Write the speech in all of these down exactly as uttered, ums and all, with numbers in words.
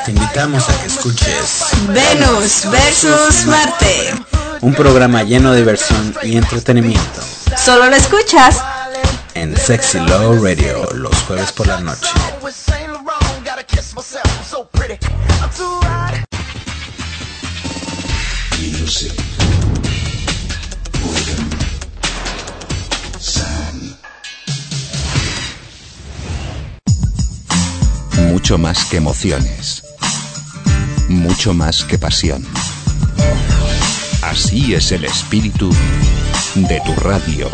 Te invitamos a que escuches Venus versus Marte, un programa lleno de diversión y entretenimiento. Solo lo escuchas en Sexy Low Radio los jueves por la noche. Music, boredom, sound. Mucho más que emociones, mucho más que pasión. Así es el espíritu de tu radio.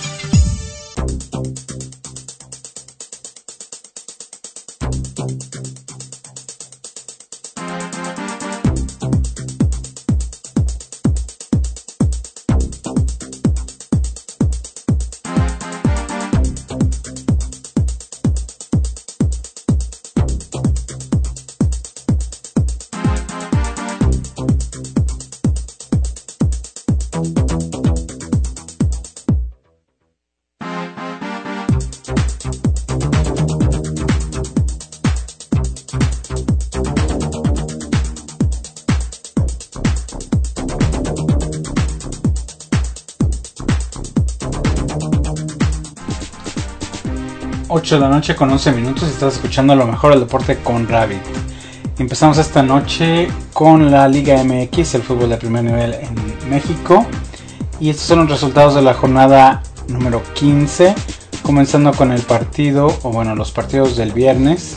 ocho de la noche con once minutos, estás escuchando lo mejor del deporte con Rabbit. Empezamos esta noche con la Liga M X, el fútbol de primer nivel en México. Y estos son los resultados de la jornada número quince, comenzando con el partido, o bueno, los partidos del viernes.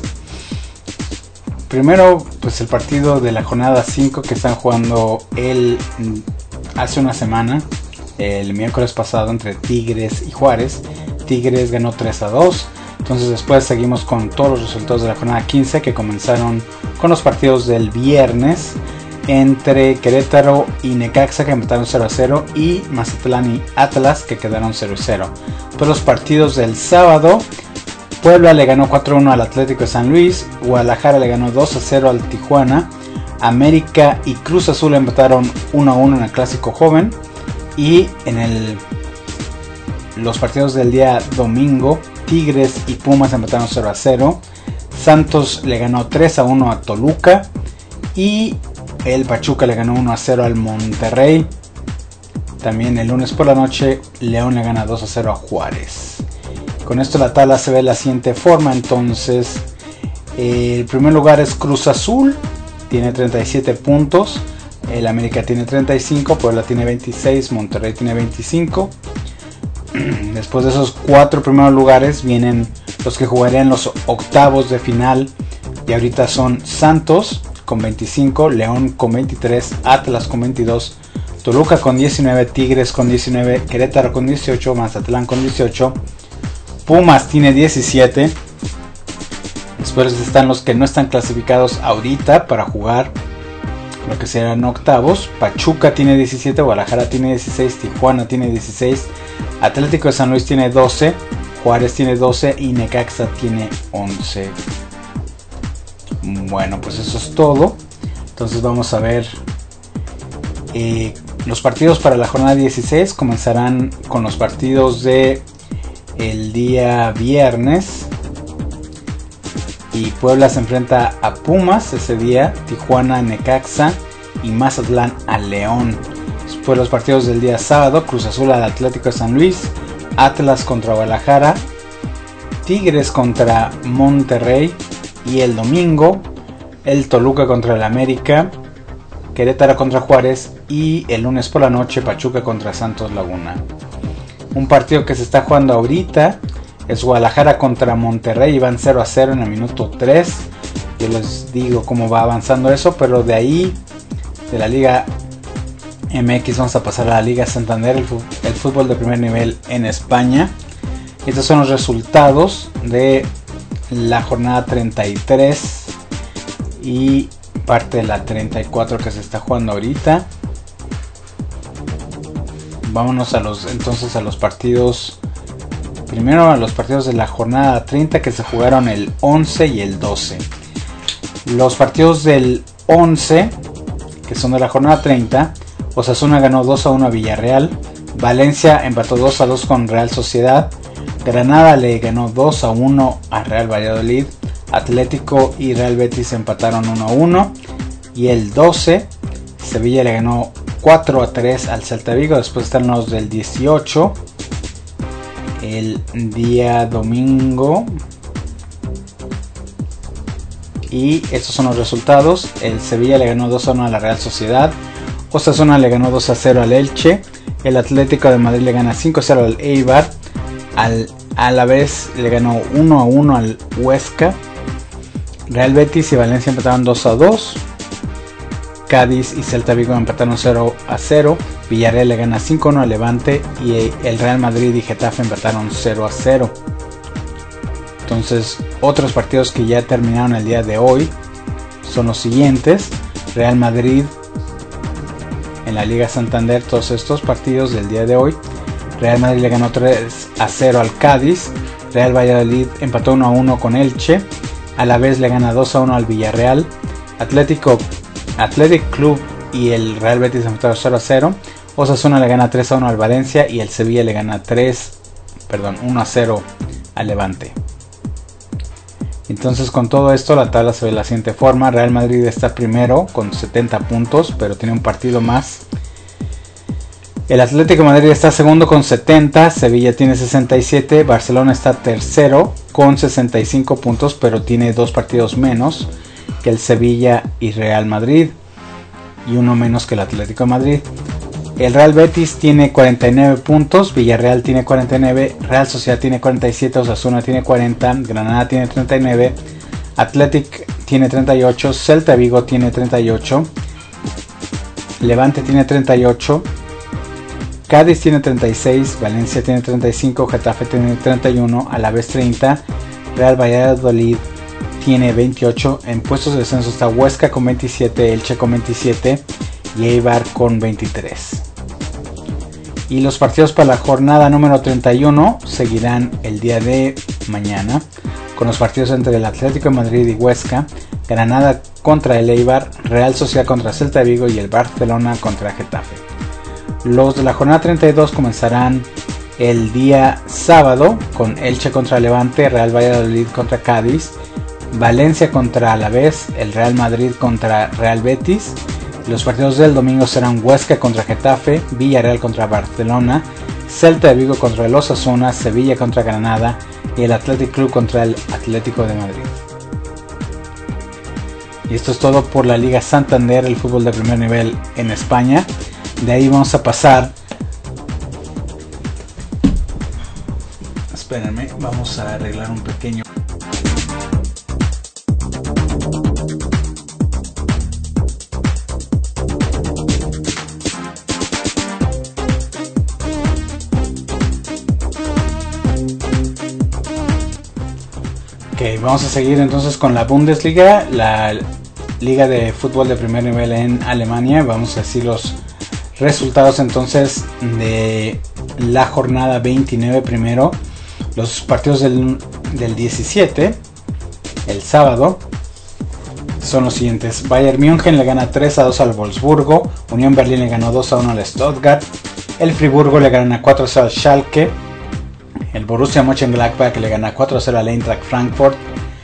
Primero, pues el partido de la jornada cinco que están jugando el, hace una semana, el miércoles pasado, entre Tigres y Juárez. Tigres ganó tres a dos. Entonces después seguimos con todos los resultados de la jornada quince, que comenzaron con los partidos del viernes entre Querétaro y Necaxa, que empataron cero a cero, y Mazatlán y Atlas, que quedaron cero a cero. Después los partidos del sábado: Puebla le ganó cuatro a uno al Atlético de San Luis, Guadalajara le ganó dos a cero al Tijuana, América y Cruz Azul empataron uno a uno en el Clásico Joven. Y en el los partidos del día domingo, Tigres y Pumas empataron cero a cero. Santos le ganó tres a uno a Toluca. Y el Pachuca le ganó uno a cero al Monterrey. También el lunes por la noche, León le gana dos a cero a Juárez. Con esto la tabla se ve de la siguiente forma. Entonces, eh, el primer lugar es Cruz Azul, tiene treinta y siete puntos. El América tiene treinta y cinco, Puebla tiene veintiséis, Monterrey tiene veinticinco. Después de esos cuatro primeros lugares vienen los que jugarían los octavos de final, y ahorita son Santos con veinticinco, León con veintitrés, Atlas con veintidós, Toluca con diecinueve, Tigres con diecinueve, Querétaro con dieciocho, Mazatlán con dieciocho, Pumas tiene diecisiete. Después están los que no están clasificados ahorita para jugar lo que serán octavos. Pachuca tiene diecisiete, Guadalajara tiene dieciséis, Tijuana tiene dieciséis, Atlético de San Luis tiene doce, Juárez tiene doce y Necaxa tiene once. Bueno, pues eso es todo. Entonces vamos a ver eh, los partidos para la jornada dieciséis. Comenzarán con los partidos de el día viernes. Y Puebla se enfrenta a Pumas ese día, Tijuana a Necaxa y Mazatlán a León. Después los partidos del día sábado: Cruz Azul al Atlético de San Luis, Atlas contra Guadalajara, Tigres contra Monterrey, y el domingo el Toluca contra el América, Querétaro contra Juárez, y el lunes por la noche Pachuca contra Santos Laguna. Un partido que se está jugando ahorita es Guadalajara contra Monterrey, y van cero a cero en el minuto tres. Yo les digo cómo va avanzando eso, pero de ahí, de la Liga M X, vamos a pasar a la Liga Santander, el, el fútbol de primer nivel en España. Estos son los resultados de la jornada treinta y tres y parte de la treinta y cuatro que se está jugando ahorita. Vámonos a los entonces a los partidos. Primero a los partidos de la jornada treinta, que se jugaron el once y el doce. Los partidos del once, que son de la jornada treinta: Osasuna ganó dos a uno a Villarreal, Valencia empató dos a dos con Real Sociedad, Granada le ganó dos a uno a Real Valladolid, Atlético y Real Betis empataron uno a uno. Y el doce, Sevilla le ganó cuatro a tres al Celta de Vigo. Después están los del dieciocho. El día domingo. Y estos son los resultados. El Sevilla le ganó dos a uno a la Real Sociedad. Osasuna le ganó dos a cero al Elche. El Atlético de Madrid le gana cinco a cero al Eibar. Al Alavés le ganó uno a uno al Huesca. Real Betis y Valencia empataron dos a dos. Cádiz y Celta Vigo empataron cero a cero. Villarreal le gana cinco a uno al Levante. Y el Real Madrid y Getafe empataron cero a cero. Entonces, otros partidos que ya terminaron el día de hoy son los siguientes. Real Madrid en la Liga Santander, todos estos partidos del día de hoy. Real Madrid le ganó tres a cero al Cádiz. Real Valladolid empató uno a uno con Elche. Alavés le gana dos a uno al Villarreal. Atlético Athletic Club y el Real Betis empataron cero a cero. Osasuna le gana tres a uno al Valencia. Y el Sevilla le gana tres, perdón, uno a cero al Levante. Entonces, con todo esto la tabla se ve de la siguiente forma. Real Madrid está primero con setenta puntos, pero tiene un partido más. El Atlético de Madrid está segundo con setenta, Sevilla tiene sesenta y siete, Barcelona está tercero con sesenta y cinco puntos, pero tiene dos partidos menos que el Sevilla y Real Madrid y uno menos que el Atlético de Madrid. El Real Betis tiene cuarenta y nueve puntos, Villarreal tiene cuarenta y nueve, Real Sociedad tiene cuarenta y siete, Osasuna tiene cuarenta, Granada tiene treinta y nueve, Athletic tiene treinta y ocho, Celta Vigo tiene treinta y ocho, Levante tiene treinta y ocho, Cádiz tiene treinta y seis, Valencia tiene treinta y cinco, Getafe tiene treinta y uno, Alavés treinta, Real Valladolid tiene veintiocho, en puestos de descenso está Huesca con veintisiete, Elche con veintisiete y Eibar con veintitrés. Y los partidos para la jornada número treinta y uno seguirán el día de mañana con los partidos entre el Atlético de Madrid y Huesca, Granada contra el Eibar, Real Sociedad contra Celta de Vigo y el Barcelona contra Getafe. Los de la jornada treinta y dos comenzarán el día sábado con Elche contra Levante, Real Valladolid contra Cádiz, Valencia contra Alavés, el Real Madrid contra Real Betis. Los partidos del domingo serán Huesca contra Getafe, Villarreal contra Barcelona, Celta de Vigo contra el Osasuna, Sevilla contra Granada y el Athletic Club contra el Atlético de Madrid. Y esto es todo por la Liga Santander, el fútbol de primer nivel en España. De ahí vamos a pasar. Espérenme, vamos a arreglar un pequeño. Ok, vamos a seguir entonces con la Bundesliga, la liga de fútbol de primer nivel en Alemania. Vamos a decir los resultados entonces de la jornada veintinueve primero. Los partidos del, del diecisiete, el sábado, son los siguientes. Bayern München le gana tres a dos al Wolfsburgo. Unión Berlín le ganó dos a uno al Stuttgart. El Friburgo le gana cuatro a cero al Schalke. El Borussia Mönchengladbach le gana cuatro a cero al Eintracht Frankfurt.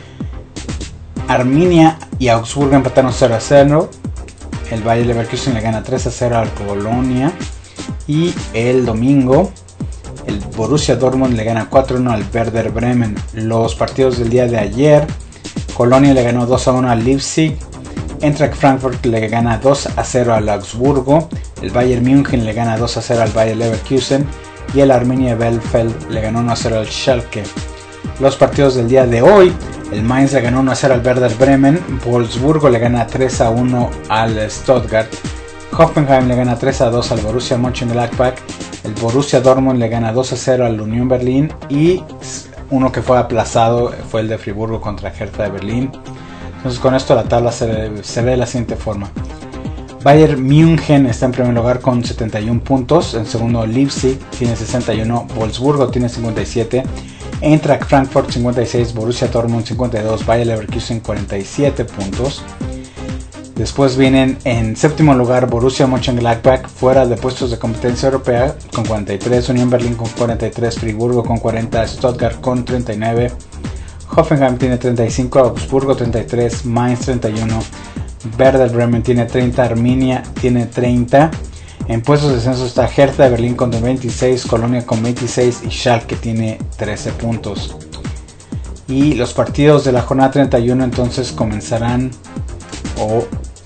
Arminia y Augsburgo empataron cero a cero. El Bayer Leverkusen le gana tres a cero al Colonia. Y el domingo, el Borussia Dortmund le gana cuatro a uno al Werder Bremen. Los partidos del día de ayer: Colonia le ganó dos a uno al Leipzig. Eintracht Frankfurt le gana dos a cero al Augsburgo. El Bayern München le gana dos a cero al Bayer Leverkusen. Y el Arminia Bielefeld le ganó uno a cero al Schalke. Los partidos del día de hoy: el Mainz le ganó uno a cero al Werder Bremen. Wolfsburgo le gana tres a uno al Stuttgart. Hoffenheim le gana tres a dos al Borussia Mönchengladbach. El Borussia Dortmund le gana dos a cero al Unión Berlín. Y uno que fue aplazado fue el de Friburgo contra Hertha de Berlín. Entonces, con esto la tabla se, se ve de la siguiente forma. Bayern München está en primer lugar con setenta y uno puntos. En segundo, Leipzig tiene sesenta y uno. Wolfsburgo tiene cincuenta y siete. Eintracht Frankfurt cincuenta y seis. Borussia Dortmund cincuenta y dos. Bayer Leverkusen cuarenta y siete puntos. Después vienen en séptimo lugar Borussia Mönchengladbach, fuera de puestos de competencia europea, con cuarenta y tres. Unión Berlín con cuarenta y tres. Friburgo con cuarenta. Stuttgart con treinta y nueve. Hoffenheim tiene treinta y cinco, Augsburgo treinta y tres, Mainz treinta y uno, Werder Bremen tiene treinta, Arminia tiene treinta. En puestos de descenso está Hertha de Berlín con veintiséis, Colonia con veintiséis y Schalke tiene trece puntos. Y los partidos de la jornada treinta y uno entonces comenzarán o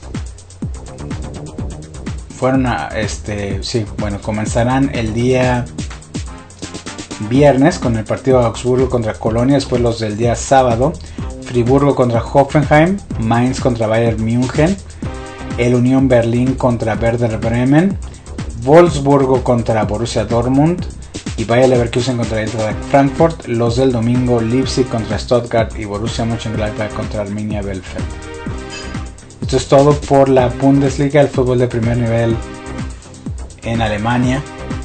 fueron a este sí, bueno, comenzarán el día viernes con el partido de Augsburgo contra Colonia, después los del día sábado, Friburgo contra Hoffenheim, Mainz contra Bayern München, el Unión Berlín contra Werder Bremen, Wolfsburgo contra Borussia Dortmund y Bayer Leverkusen contra Eintracht Frankfurt. Los del domingo, Leipzig contra Stuttgart y Borussia Mönchengladbach contra Arminia Bielefeld. Esto es todo por la Bundesliga, el fútbol de primer nivel en Alemania.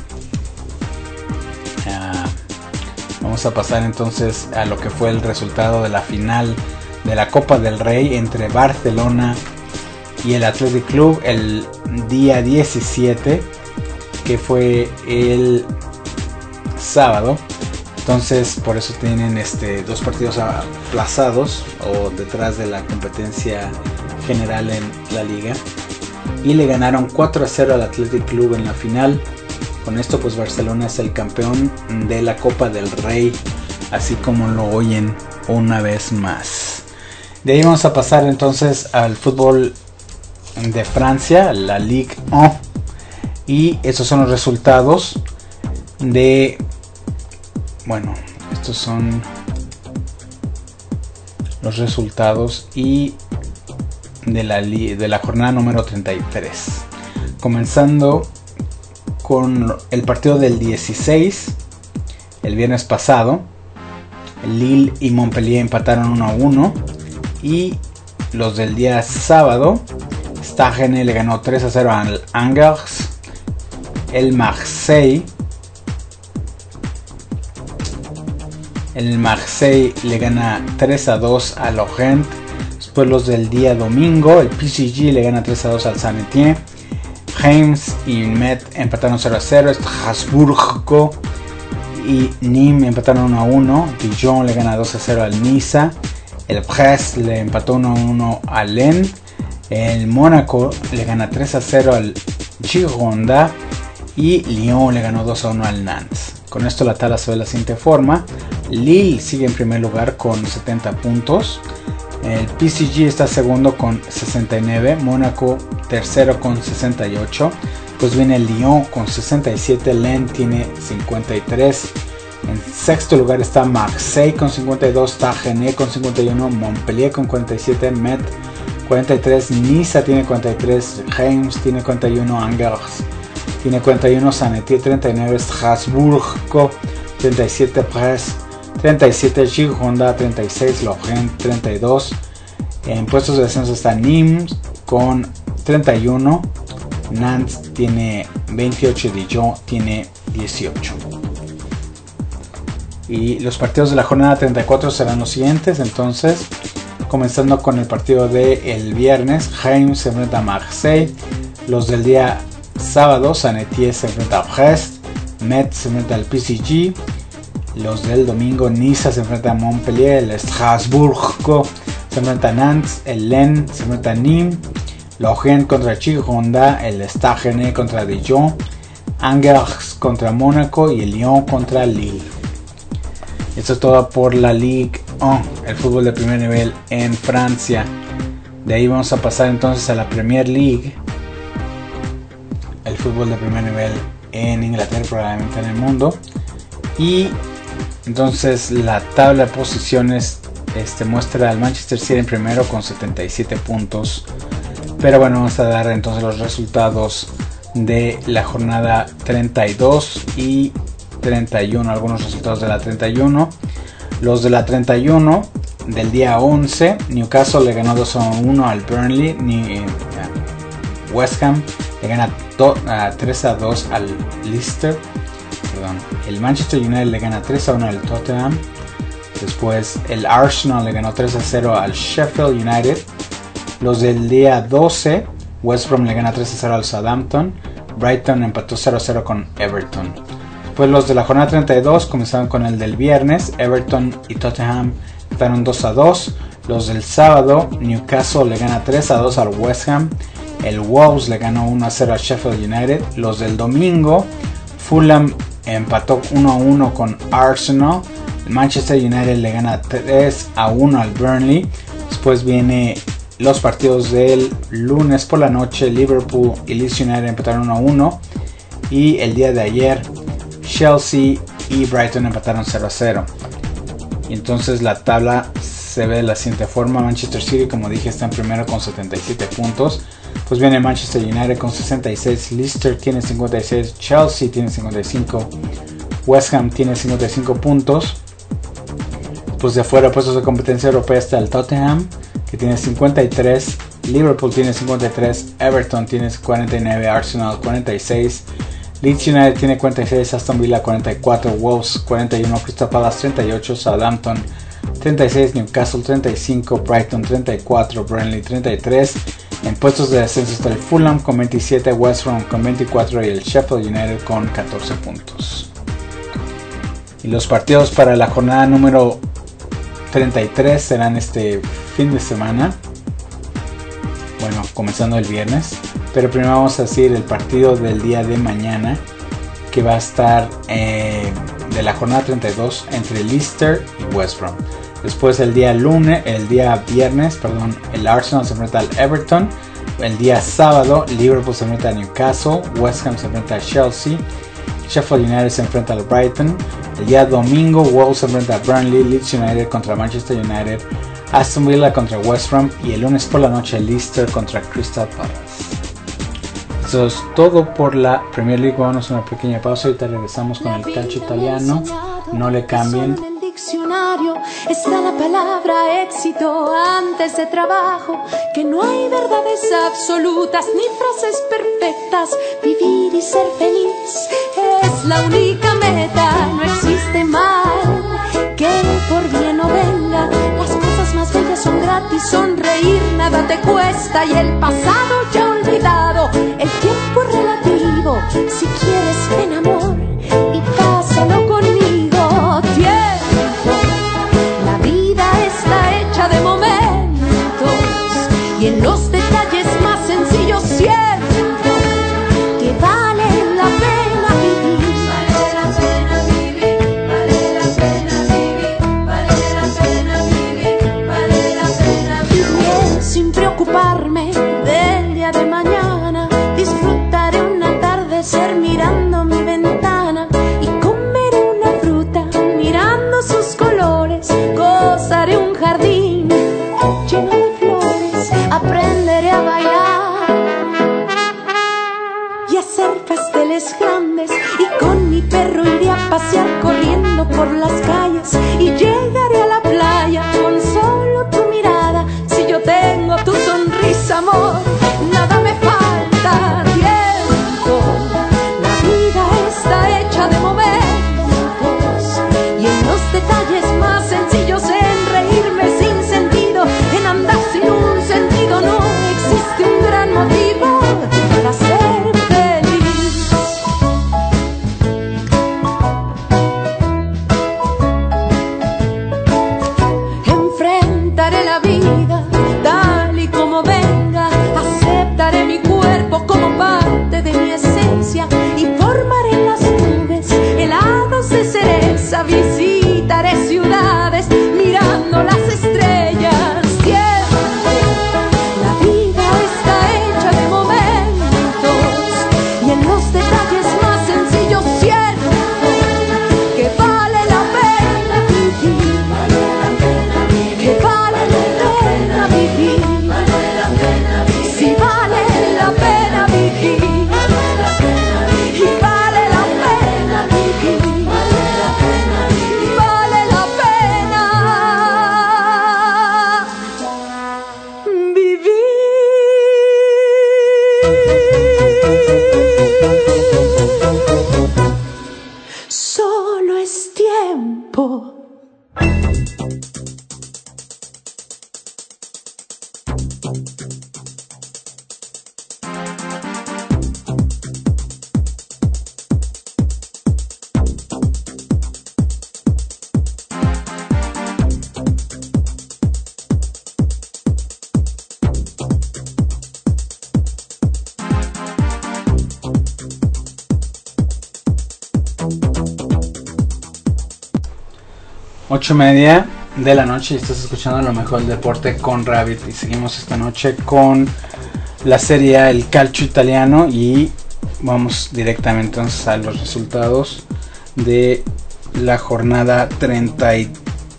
Uh, vamos a pasar entonces a lo que fue el resultado de la final de la Copa del Rey entre Barcelona y el Athletic Club el día diecisiete, que fue el sábado. Entonces por eso tienen este dos partidos aplazados o detrás de la competencia general en la liga, y le ganaron cuatro a cero al Athletic Club en la final. Con esto pues Barcelona es el campeón de la Copa del Rey, así como lo oyen una vez más. De ahí vamos a pasar entonces al fútbol de Francia, la Ligue uno, y esos son los resultados de, bueno, estos son los resultados y de la de la jornada número treinta y tres, comenzando con el partido del dieciséis. El viernes pasado Lille y Montpellier empataron uno a uno, y los del día sábado, Stade le ganó tres a cero al Angers. El Marseille El Marseille le gana tres a dos a Lorient. Después los del día domingo, el P S G le gana tres a dos al Saint-Étienne. Reims y Metz empataron cero a cero. Strasbourg y Nîmes empataron uno a uno. Dijon le gana dos a cero al Niza. El Brest le empató uno a uno al Lens. El Mónaco le gana tres a cero al Girondins. Y Lyon le ganó dos a uno al Nantes. Con esto la tabla se ve de la siguiente forma. Lille sigue en primer lugar con setenta puntos. El P S G está segundo con sesenta y nueve. Mónaco tercero con sesenta y ocho. Pues viene el Lyon con sesenta y siete. Lens tiene cincuenta y tres. En sexto lugar está Marseille con cincuenta y dos. Stade con cincuenta y uno. Montpellier con cuarenta y siete. Metz cuarenta y tres. Niza tiene cuarenta y tres. Reims tiene cuarenta y uno. Angers tiene cuarenta y uno. Saint-Étienne treinta y nueve. Strasbourg treinta y siete. Brest treinta y siete, Girondins treinta y seis, Lorient treinta y dos. En puestos de descenso está Nîmes con treinta y uno, Nantes tiene veintiocho, Dijon tiene dieciocho. Y los partidos de la jornada treinta y cuatro serán los siguientes. Entonces, comenzando con el partido del viernes, Reims se enfrenta a Marseille. Los del día sábado, Saint-Étienne se enfrenta a Brest, Metz se enfrenta al P S G. Los del domingo, Niza se enfrenta a Montpellier, el Strasbourg se enfrenta a Nantes, el Lens se enfrenta a Nîmes, Lorient contra Girondins, el Stade contra Dijon, Angers contra Mónaco y el Lyon contra Lille. Esto es todo por la Ligue uno, el fútbol de primer nivel en Francia. De ahí vamos a pasar entonces a la Premier League, el fútbol de primer nivel en Inglaterra, probablemente en el mundo. Y entonces la tabla de posiciones este, muestra al Manchester City en primero con setenta y siete puntos. Pero bueno, vamos a dar entonces los resultados de la jornada treinta y dos y treinta y uno. Algunos resultados de la treinta y uno. Los de la treinta y uno del día once. Newcastle le ganó dos a uno al Burnley. Ni, uh, West Ham le gana do, uh, tres a dos al Leicester. Perdón. El Manchester United le gana tres a uno al Tottenham. Después el Arsenal le ganó tres a cero al Sheffield United. Los del día doce, West Brom le gana tres a cero al Southampton. Brighton empató cero a cero con Everton. Después los de la jornada treinta y dos comenzaron con el del viernes. Everton y Tottenham empataron dos a dos. Los del sábado, Newcastle le gana tres a dos al West Ham. El Wolves le ganó uno a cero a Sheffield United. Los del domingo, Fulham empató uno a uno con Arsenal. El Manchester United le gana tres a uno al Burnley. Después viene los partidos del lunes por la noche. Liverpool y Leeds United empataron uno a uno. Y el día de ayer, Chelsea y Brighton empataron cero a cero. Y entonces la tabla se ve de la siguiente forma. Manchester City, como dije, está en primero con setenta y siete puntos. Pues viene Manchester United con sesenta y seis. Leicester tiene cincuenta y seis. Chelsea tiene cincuenta y cinco. West Ham tiene cincuenta y cinco puntos. Pues de afuera, puestos de competencia europea, está el Tottenham, que tiene cincuenta y tres. Liverpool tiene cincuenta y tres. Everton tiene cuarenta y nueve. Arsenal cuarenta y seis. Leeds United tiene cuarenta y seis. Aston Villa cuarenta y cuatro. Wolves cuarenta y uno. Crystal Palace treinta y ocho. Southampton treinta y seis. Newcastle treinta y cinco. Brighton treinta y cuatro. Burnley treinta y tres. En puestos de descenso está el Fulham con veintisiete. West Ham con veinticuatro. Y el Sheffield United con catorce puntos. Y los partidos para la jornada número treinta y tres serán este fin de semana. Bueno, comenzando el viernes. Pero primero vamos a decir el partido del día de mañana, que va a estar eh, de la jornada treinta y dos entre Leicester y West Brom. Después el día lunes, el día viernes, perdón, el Arsenal se enfrenta al Everton. El día sábado, Liverpool se enfrenta a Newcastle. West Ham se enfrenta a Chelsea. Sheffield United se enfrenta al Brighton. El día domingo, Wolves se enfrenta a Burnley. Leeds United contra Manchester United. Aston Villa contra West Brom. Y el lunes por la noche, Leicester contra Crystal Palace. Eso es todo por la Premier League. Vamos a una pequeña pausa y ahorita regresamos con el calcio italiano. No le cambien. En el diccionario está la palabra éxito antes de trabajo, que no hay verdades absolutas ni frases perfectas. Vivir y ser feliz es la única meta. No existe mal que por bien no venga. Las cosas más bellas son gratis. Sonreír nada te cuesta y el pasado ya olvidado. El tiempo es relativo. Si quieres ven amor y pásalo conmigo. Tiempo, la vida está hecha de momentos y en los detalles más sencillos siento que vale la pena vivir. Vale la pena vivir, vale la pena vivir, vale la pena vivir, vale la pena vivir. Vivir sin preocuparme del día de mañana. Disfrutaré un atardecer mirando mi ventana y comeré una fruta mirando sus colores. Gozaré un jardín lleno de flores. Aprenderé a bailar y hacer pasteles grandes. Y con mi perro iré a pasear corriendo por las calles. Y llegaré a la playa con solo tu mirada. Si yo tengo tu sonrisa, amor, nada me falta. Tiempo, la vida está hecha de momentos y en los detalles más sencillos, en reírme sin sentido, en andar sin un sentido, no existe un gran motivo para ser feliz. Enfrentaré la vida tal y como venga. Aceptaré mi cuerpo como parte de mi esencia y formaré en las nubes helados de cereza. Visitaré ciudades mirando las estrellas. Tiempo, la vida está hecha de momentos y en los detalles más sencillos siento que vale la pena vivir. Que vale la pena vivir. Si vale la pena vivir. Y vale la pena vivir. Vale la pena vivir. Solo es tiempo. ocho y media de la noche y estás escuchando lo mejor del deporte con Rabbit. Y seguimos esta noche con la Serie A, el calcio italiano, y vamos directamente entonces a los resultados de la jornada treinta y,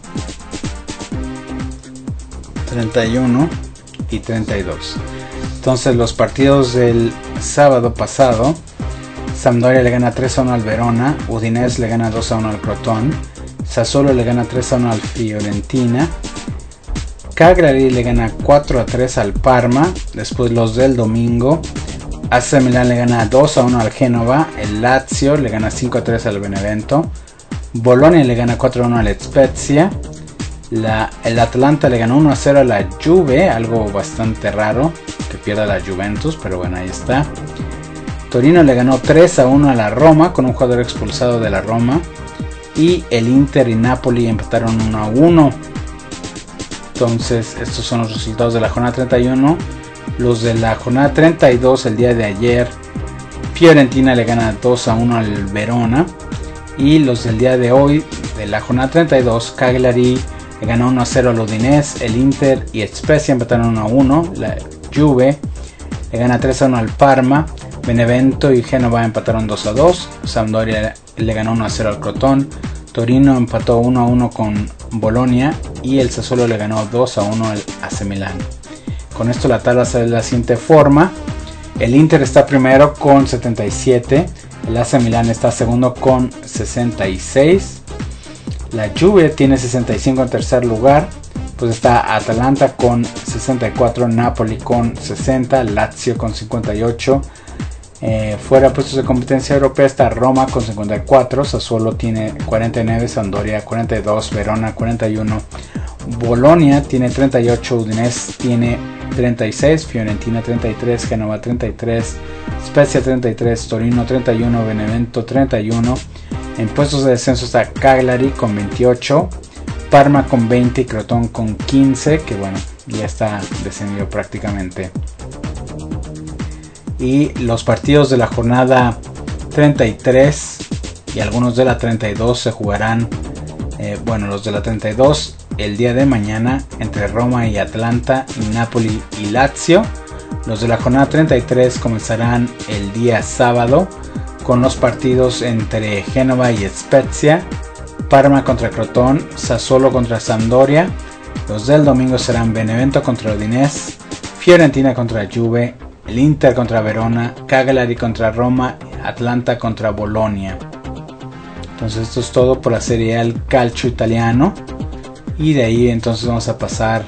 treinta y uno y treinta y dos. Entonces los partidos del sábado pasado: Sampdoria le gana tres a uno al Verona, Udinese le gana dos a uno al Crotone, Sassuolo le gana tres a uno al Fiorentina, Cagliari le gana cuatro a tres al Parma. Después los del domingo: A C Milan le gana dos a uno al Génova, el Lazio le gana cinco a tres al Benevento, Bolonia le gana cuatro a uno al Spezia, la, el Atalanta le ganó uno a cero a la Juve, algo bastante raro que pierda la Juventus, pero bueno, ahí está. Torino le ganó tres a uno a la Roma con un jugador expulsado de la Roma, y el Inter y Napoli empataron uno a uno. Entonces estos son los resultados de la jornada treinta y uno. Los de la jornada treinta y dos, el día de ayer: Fiorentina le gana dos a uno al Verona, y los del día de hoy de la jornada treinta y dos: Cagliari le ganó uno a cero al Udinese, el Inter y Spezia empataron uno a uno, la Juve le gana tres a uno al Parma, Benevento y Génova empataron dos a dos, Sampdoria le ganó uno a cero al Crotone, Torino empató uno a uno con Bolonia, y el Sassuolo le ganó dos a uno al A C Milan. Con esto la tabla sale de la siguiente forma: el Inter está primero con setenta y siete, el A C Milan está segundo con sesenta y seis, la Juve tiene sesenta y cinco en tercer lugar, pues está Atalanta con sesenta y cuatro, Napoli con sesenta, Lazio con cincuenta y ocho. Eh, fuera de puestos de competencia europea está Roma con cincuenta y cuatro, Sassuolo tiene cuarenta y nueve, Sampdoria cuarenta y dos, Verona cuarenta y uno, Bolonia tiene treinta y ocho, Udinese tiene treinta y seis, Fiorentina treinta y tres, Génova treinta y tres, Spezia treinta y tres, Torino treinta y uno, Benevento treinta y uno. En puestos de descenso está Cagliari con veintiocho, Parma con veinte y Crotone con quince, que bueno, ya está descendido prácticamente. Y los partidos de la jornada treinta y tres y algunos de la treinta y dos se jugarán, eh, bueno, los de la treinta y dos el día de mañana entre Roma y Atlanta, y Napoli y Lazio. Los de la jornada treinta y tres comenzarán el día sábado con los partidos entre Génova y Spezia, Parma contra Crotone, Sassuolo contra Sampdoria. Los del domingo serán Benevento contra Udinese, Fiorentina contra Juve, el Inter contra Verona, Cagliari contra Roma, Atlanta contra Bolonia. Entonces esto es todo por la Serie A, el calcio italiano. Y de ahí entonces vamos a pasar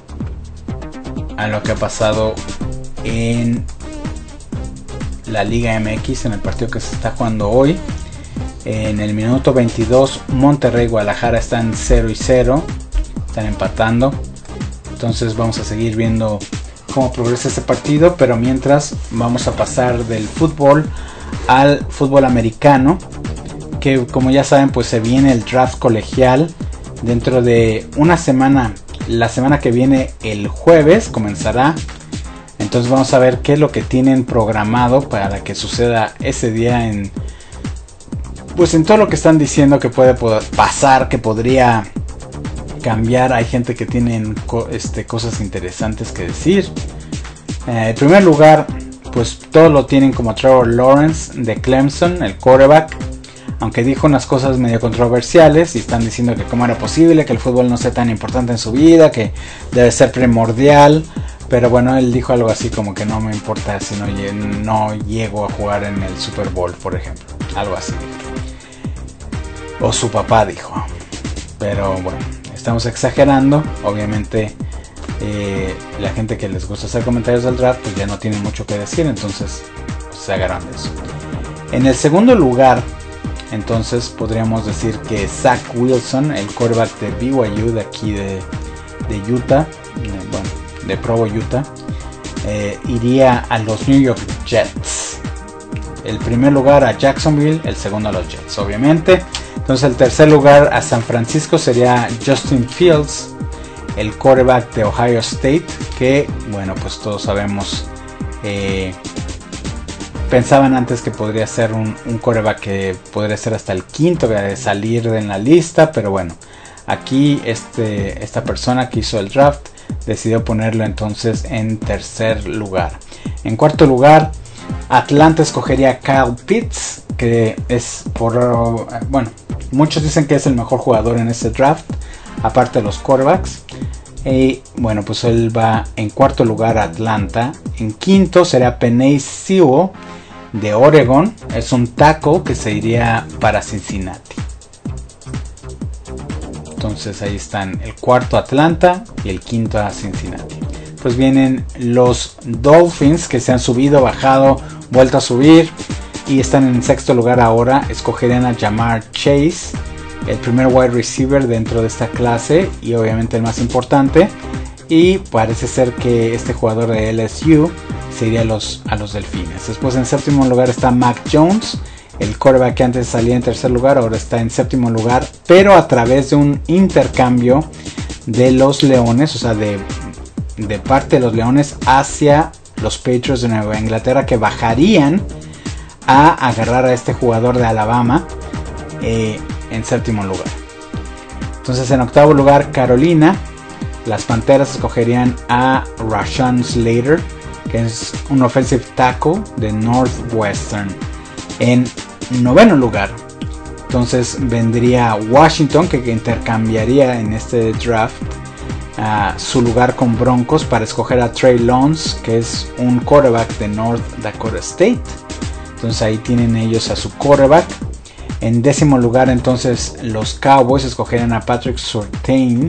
a lo que ha pasado en la Liga M X, en el partido que se está jugando hoy. En el minuto veintidós, Monterrey y Guadalajara están cero y cero, están empatando. Entonces vamos a seguir viendo cómo progresa este partido, pero mientras vamos a pasar del fútbol al fútbol americano, que como ya saben, pues se viene el draft colegial dentro de una semana. La semana que viene, el jueves, comenzará. Entonces vamos a ver qué es lo que tienen programado para que suceda ese día, en pues en todo lo que están diciendo que puede pasar, que podría cambiar. Hay gente que tienen este, cosas interesantes que decir. Eh, en primer lugar, pues todos lo tienen como Trevor Lawrence de Clemson, el quarterback, aunque dijo unas cosas medio controversiales y están diciendo que cómo era posible que el fútbol no sea tan importante en su vida, que debe ser primordial. Pero bueno, él dijo algo así como que no me importa si no, no llego a jugar en el Super Bowl, por ejemplo, algo así dijo. O su papá dijo. Pero bueno, estamos exagerando. Obviamente eh, la gente que les gusta hacer comentarios del draft pues ya no tiene mucho que decir, entonces pues, se agarran de eso. En el segundo lugar, entonces podríamos decir que Zach Wilson, el quarterback de B Y U de aquí de, de Utah, eh, bueno, de Provo, Utah, eh, iría a los New York Jets. El primer lugar a Jacksonville, el segundo a los Jets, obviamente. Entonces el tercer lugar a San Francisco sería Justin Fields, el quarterback de Ohio State, que bueno, pues todos sabemos, eh, pensaban antes que podría ser un, un quarterback que podría ser hasta el quinto de salir en la lista, pero bueno, Aquí este, esta persona que hizo el draft decidió ponerlo entonces en tercer lugar. En cuarto lugar, Atlanta escogería a Kyle Pitts, que es por, bueno, muchos dicen que es el mejor jugador en este draft, aparte de los quarterbacks. Y bueno, pues él va en cuarto lugar a Atlanta. En quinto será Penei Sewell de Oregon. Es un tackle que se iría para Cincinnati. Entonces ahí están el cuarto Atlanta y el quinto a Cincinnati. Pues vienen los Dolphins, que se han subido, bajado, vuelto a subir y están en sexto lugar ahora. Escogerían a Jamar Chase, el primer wide receiver dentro de esta clase y obviamente el más importante. Y parece ser que este jugador de L S U se iría a los, a los Delfines. Después en séptimo lugar está Mac Jones, el quarterback que antes salía en tercer lugar, ahora está en séptimo lugar, pero a través de un intercambio de los Leones, o sea de, de parte de los Leones hacia los Patriots de Nueva Inglaterra, que bajarían a agarrar a este jugador de Alabama eh, en séptimo lugar. Entonces en octavo lugar Carolina, las Panteras escogerían a Rashawn Slater, que es un offensive tackle de Northwestern. En noveno lugar, entonces vendría Washington, que intercambiaría en este draft uh, su lugar con Broncos para escoger a Trey Lance, que es un quarterback de North Dakota State. Entonces ahí tienen ellos a su quarterback. En décimo lugar, entonces los Cowboys escogerían a Patrick Surtain,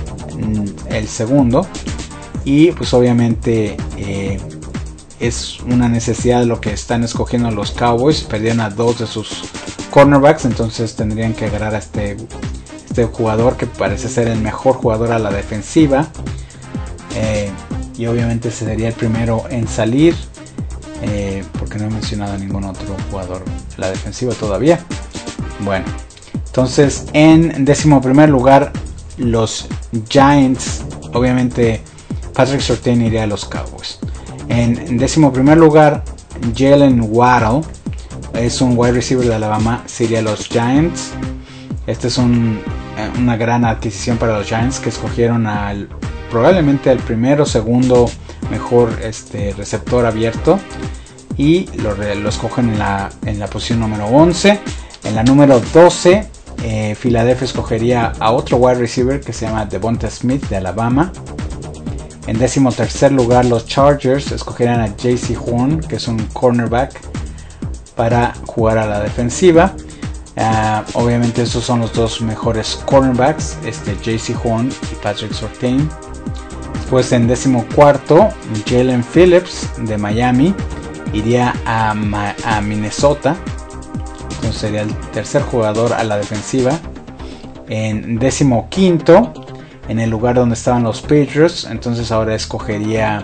el segundo. Y pues obviamente eh, es una necesidad de lo que están escogiendo los Cowboys. Perdieron a dos de sus cornerbacks, entonces tendrían que agarrar a este, este jugador que parece ser el mejor jugador a la defensiva. Eh, y obviamente sería el primero en salir, eh, porque no he mencionado a ningún otro jugador a la defensiva todavía. Bueno, entonces en décimo primer lugar los Giants, obviamente Patrick Surtain iría a los Cowboys. En décimo primer lugar Jalen Waddle, es un wide receiver de Alabama, se iría a los Giants. Este es un, una gran adquisición para los Giants, que escogieron al probablemente el primero o segundo mejor este, receptor abierto y lo, lo escogen en la, en la posición número once. En la número doce, eh, Filadelfia escogería a otro wide receiver que se llama Devonta Smith de Alabama. En décimo tercer lugar, los Chargers escogerían a J C Horn, que es un cornerback, para jugar a la defensiva. Uh, obviamente estos son los dos mejores cornerbacks, este J C Horn y Patrick Surtain. Después en décimo cuarto, Jalen Phillips de Miami iría a, Ma- a Minnesota. Entonces sería el tercer jugador a la defensiva. En décimo quinto, en el lugar donde estaban los Patriots, entonces ahora escogería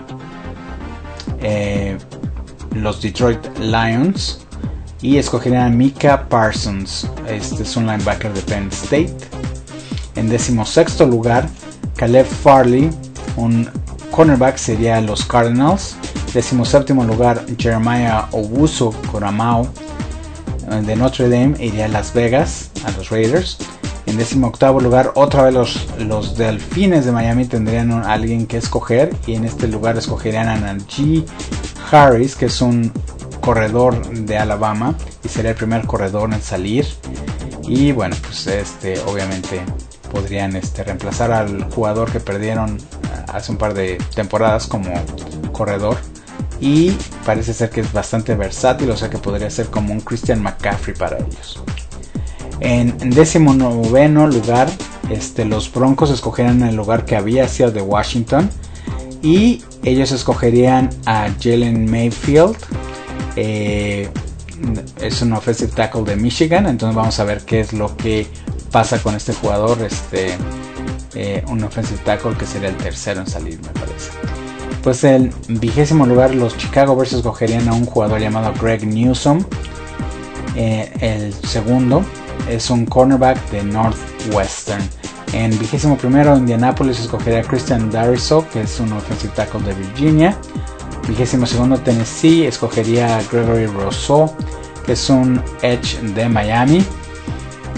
eh, los Detroit Lions y escogerían a Micah Parsons. Este es un linebacker de Penn State. En décimo sexto lugar, Caleb Farley, un cornerback, sería los Cardinals. Décimo séptimo lugar, Jeremiah Owusu-Koramoah de Notre Dame iría a Las Vegas, a los Raiders. En décimo octavo lugar, otra vez los, los Delfines de Miami tendrían a alguien que escoger, y en este lugar escogerían a Najee Harris, que es un corredor de Alabama y sería el primer corredor en salir. Y bueno, pues este obviamente podrían este, reemplazar al jugador que perdieron hace un par de temporadas como corredor, y parece ser que es bastante versátil, o sea que podría ser como un Christian McCaffrey para ellos. En décimo noveno lugar, este, los Broncos escogerían el lugar que había sido de Washington, y ellos escogerían a Jalen Mayfield. Eh, es un offensive tackle de Michigan, entonces vamos a ver qué es lo que pasa con este jugador. Este, eh, un offensive tackle que sería el tercero en salir, me parece. Pues en vigésimo lugar, los Chicago Bears escogerían a un jugador llamado Greg Newsome. Eh, el segundo es un cornerback de Northwestern. En vigésimo primero, Indianapolis escogería a Christian Darrisaw, que es un offensive tackle de Virginia. Vigésimo segundo, Tennessee escogería a Gregory Rousseau, que es un edge de Miami.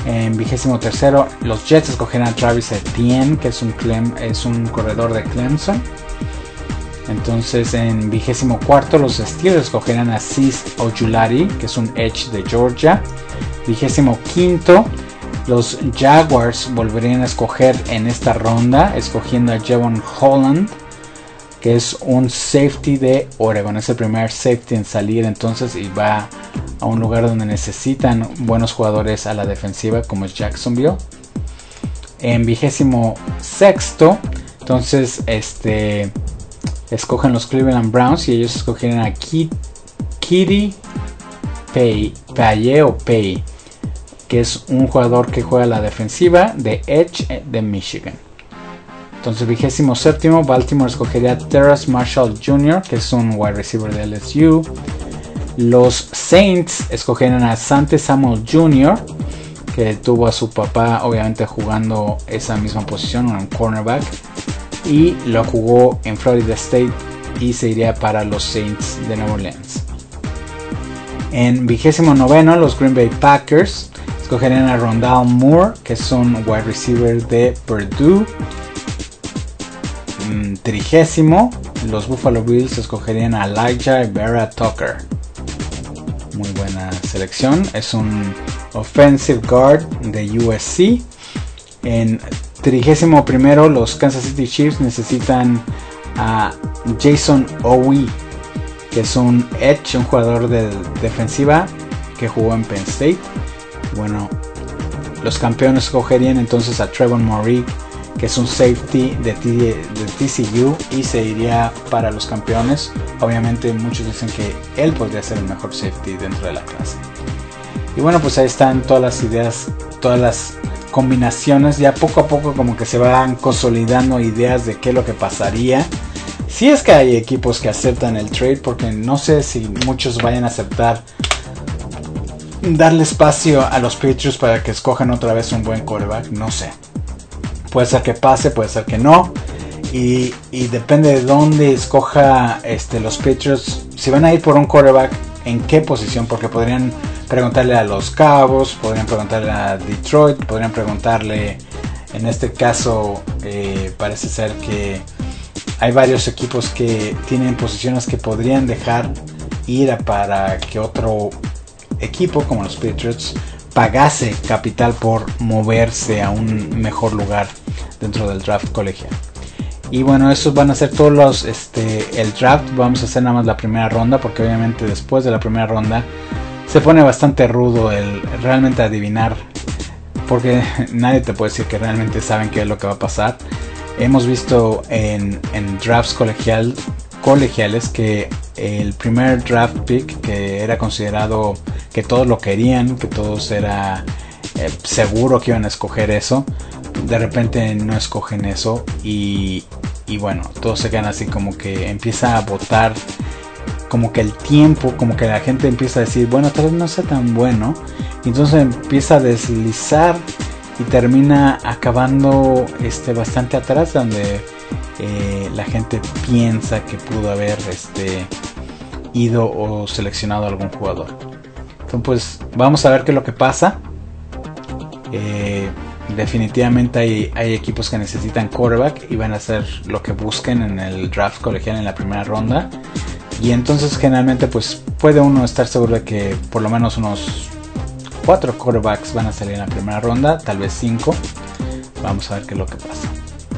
En vigésimo tercero, los Jets escogerán a Travis Etienne, que es un, Clem, es un corredor de Clemson. Entonces en vigésimo cuarto, los Steelers escogerán a Azeez Ojulari, que es un edge de Georgia. Vigésimo quinto, los Jaguars volverían a escoger en esta ronda, escogiendo a Jevon Holland, que es un safety de Oregon. Es el primer safety en salir entonces y va a un lugar donde necesitan buenos jugadores a la defensiva, como es Jacksonville. En vigésimo sexto, entonces este escogen los Cleveland Browns y ellos escogen a Kitty Pay, Paye o Pay, que es un jugador que juega a la defensiva de Edge de Michigan. Entonces vigésimo séptimo, Baltimore escogería a Terrace Marshall junior, que es un wide receiver de L S U. Los Saints escogerían a Sante Samuel junior, que tuvo a su papá obviamente jugando esa misma posición, un cornerback, y lo jugó en Florida State y se iría para los Saints de Nueva Orleans. En vigésimo noveno, los Green Bay Packers escogerían a Rondale Moore, que es un wide receiver de Purdue. Trigésimo, los Buffalo Bills escogerían a Elijah Vera Tucker. Muy buena selección, es un offensive guard de U S C. En trigésimo primero, los Kansas City Chiefs necesitan a Jason Owe, que es un edge, un jugador de defensiva que jugó en Penn State. Bueno, los campeones escogerían entonces a Trevon Moehrig, que es un safety de, de T C U, y se iría para los campeones. Obviamente muchos dicen que él podría ser el mejor safety dentro de la clase. Y bueno, pues ahí están todas las ideas, todas las combinaciones. Ya poco a poco como que se van consolidando ideas de qué es lo que pasaría. Si es que hay equipos que aceptan el trade, porque no sé si muchos vayan a aceptar darle espacio a los Patriots para que escojan otra vez un buen quarterback. No sé. Puede ser que pase, puede ser que no. Y, y depende de dónde escoja este, los Patriots. Si van a ir por un quarterback, ¿en qué posición? Porque podrían preguntarle a los Cowboys, podrían preguntarle a Detroit, podrían preguntarle, en este caso eh, parece ser que hay varios equipos que tienen posiciones que podrían dejar ir a para que otro equipo como los Patriots pagase capital por moverse a un mejor lugar dentro del draft colegial. Y bueno, esos van a ser todos los este, el draft. Vamos a hacer nada más la primera ronda, porque obviamente después de la primera ronda se pone bastante rudo el realmente adivinar, porque nadie te puede decir que realmente saben qué es lo que va a pasar. Hemos visto en, en drafts colegial, colegiales que el primer draft pick, que era considerado que todos lo querían, que todos era eh, seguro que iban a escoger eso, de repente no escogen eso y, y bueno, todos se quedan así, como que empieza a votar, como que el tiempo, como que la gente empieza a decir, bueno, tal vez no sea tan bueno, y entonces empieza a deslizar y termina acabando este, bastante atrás, donde eh, la gente piensa que pudo haber este, ido o seleccionado a algún jugador. Entonces pues vamos a ver qué es lo que pasa. eh, definitivamente hay, hay equipos que necesitan quarterback y van a hacer lo que busquen en el draft colegial en la primera ronda, y entonces generalmente pues puede uno estar seguro de que por lo menos unos cuatro quarterbacks van a salir en la primera ronda, tal vez cinco. Vamos a ver qué es lo que pasa.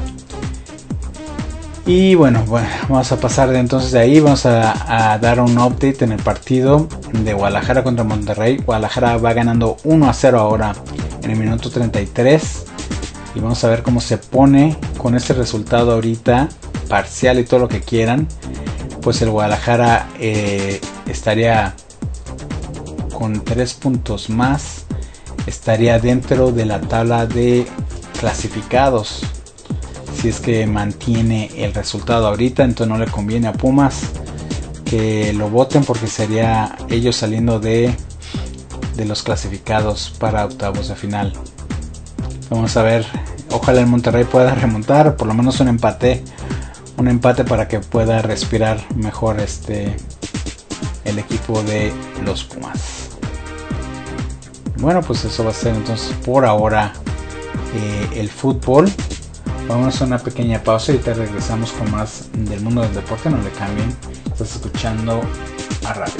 Y bueno, bueno, vamos a pasar de entonces de ahí, vamos a, a dar un update en el partido de Guadalajara contra Monterrey. Guadalajara va ganando uno a cero ahora en el minuto treinta y tres, y vamos a ver cómo se pone con este resultado ahorita, parcial y todo lo que quieran. Pues el Guadalajara eh, estaría con tres puntos más, estaría dentro de la tabla de clasificados. Si es que mantiene el resultado ahorita, entonces no le conviene a Pumas que lo voten, porque sería ellos saliendo de, de los clasificados para octavos de final. Vamos a ver, ojalá el Monterrey pueda remontar, por lo menos un empate, un empate para que pueda respirar mejor este el equipo de los Pumas. Bueno, pues eso va a ser entonces por ahora eh, el fútbol. Vamos a una pequeña pausa y ahorita regresamos con más del mundo del deporte. No le cambien. Estás escuchando a Rabbit.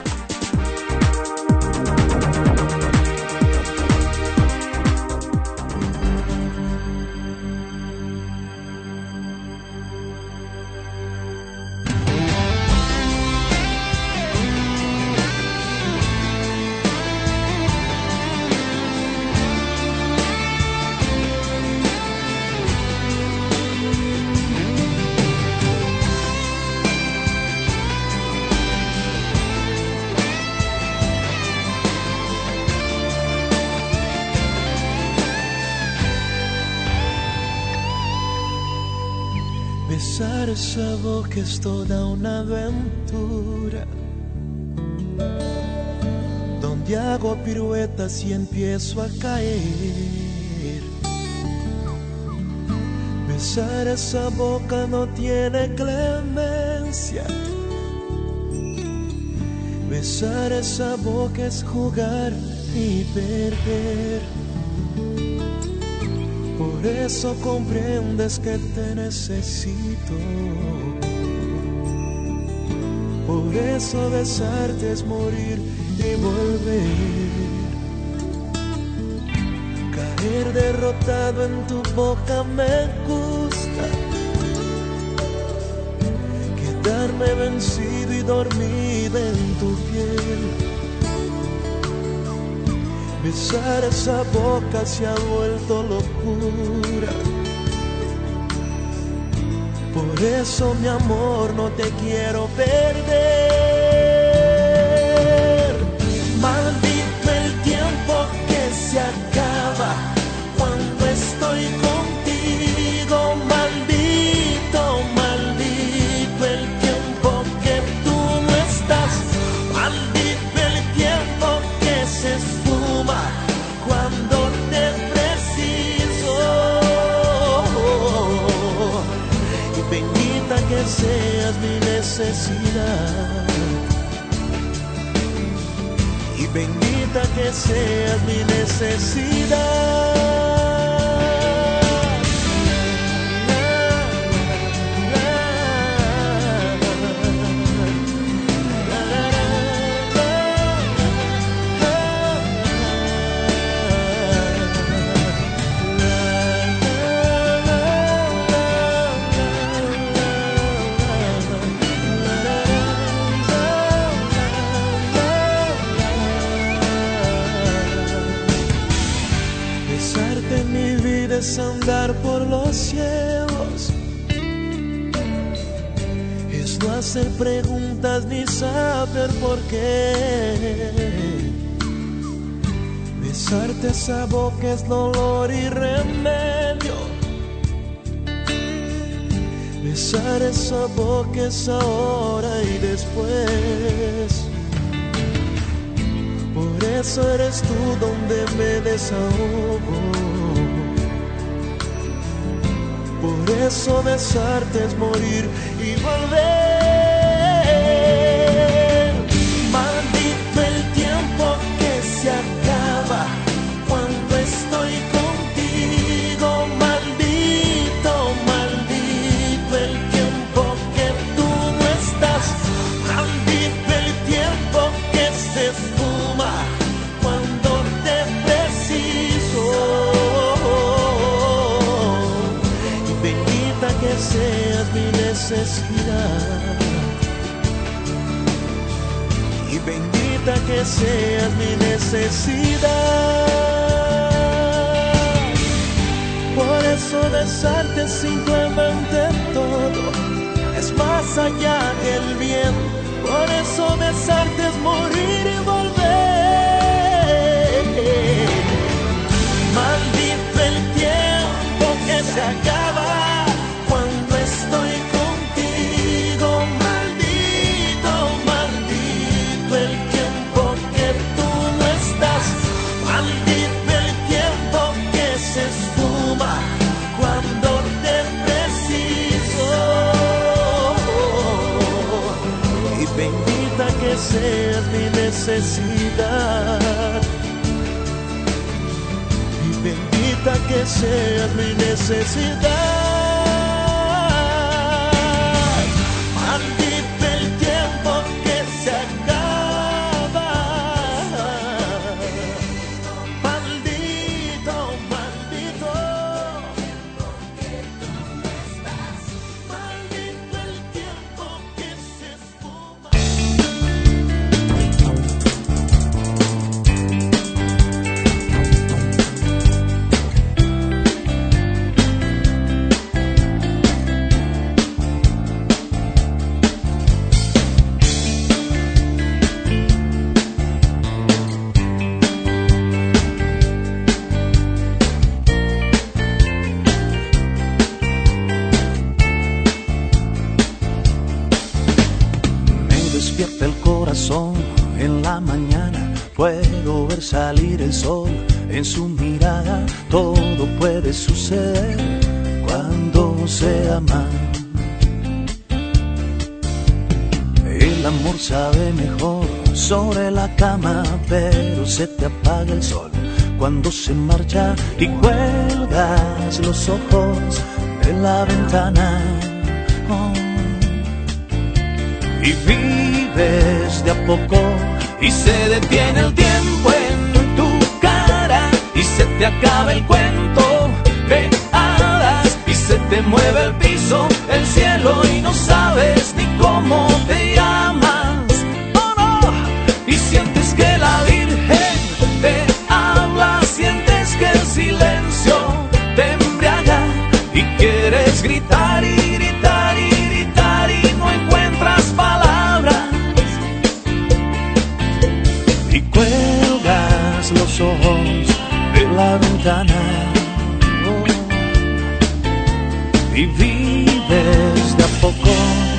Besar esa boca es toda una aventura, donde hago piruetas y empiezo a caer. Besar esa boca no tiene clemencia. Besar esa boca es jugar y perder. Por eso comprendes que te necesito. Por eso besarte es morir y volver. Caer derrotado en tu boca me gusta. Quedarme vencido y dormido en tu piel. Besar esa boca se ha vuelto locura. Por eso, mi amor, no te quiero perder. Maldito el tiempo que se acaba cuando estoy contigo. Maldito, maldito el tiempo que tú no estás. Maldito el tiempo que se esfuma cuando te preciso. Y bendita que seas mi necesidad. Y bendita que seas mi necesidad. Es andar por los cielos, es no hacer preguntas ni saber por qué. Besarte esa boca es dolor y remedio. Besar esa boca es ahora y después. Por eso eres tú donde me desahogo. Por eso besarte es morir y volver. Maldito el tiempo que se acaba cuando estoy contigo. Maldito, maldito el tiempo que tú no estás. Maldito el tiempo que se esfuma cuando te preciso. Que seas mi necesidad. Y bendita que seas mi necesidad. Por eso besarte simplemente todo es más allá que el bien. Por eso besarte es morir y volver. Maldito el tiempo que se acaba cuando estoy contigo. Maldito, maldito el tiempo que tú no estás. Maldito el tiempo que se esfuma cuando te preciso. Y bendita que seas mi necesidad. importa que seas mi necesidad. Maldito el tiempo que se acaba. Maldito, maldito. Maldito el tiempo que se esfuma. El corazón en la mañana, puedo ver salir el sol en su mirada. Todo puede suceder cuando se ama. El amor sabe mejor sobre la cama, pero se te apaga el sol cuando se marcha y cuelgas los ojos de la ventana. Oh. Y vives de a poco y se detiene el tiempo en tu cara y se te acaba el cuento de hadas y se te mueve el piso, el cielo y no sabes ni cómo te llamas. Oh no, y sientes que la Virgen te habla, sientes que el silencio te embriaga y quieres gritar y gritar y gritar y no encuentras palabras y cuelgas los ojos de la ventana. Oh. Y vives de a poco.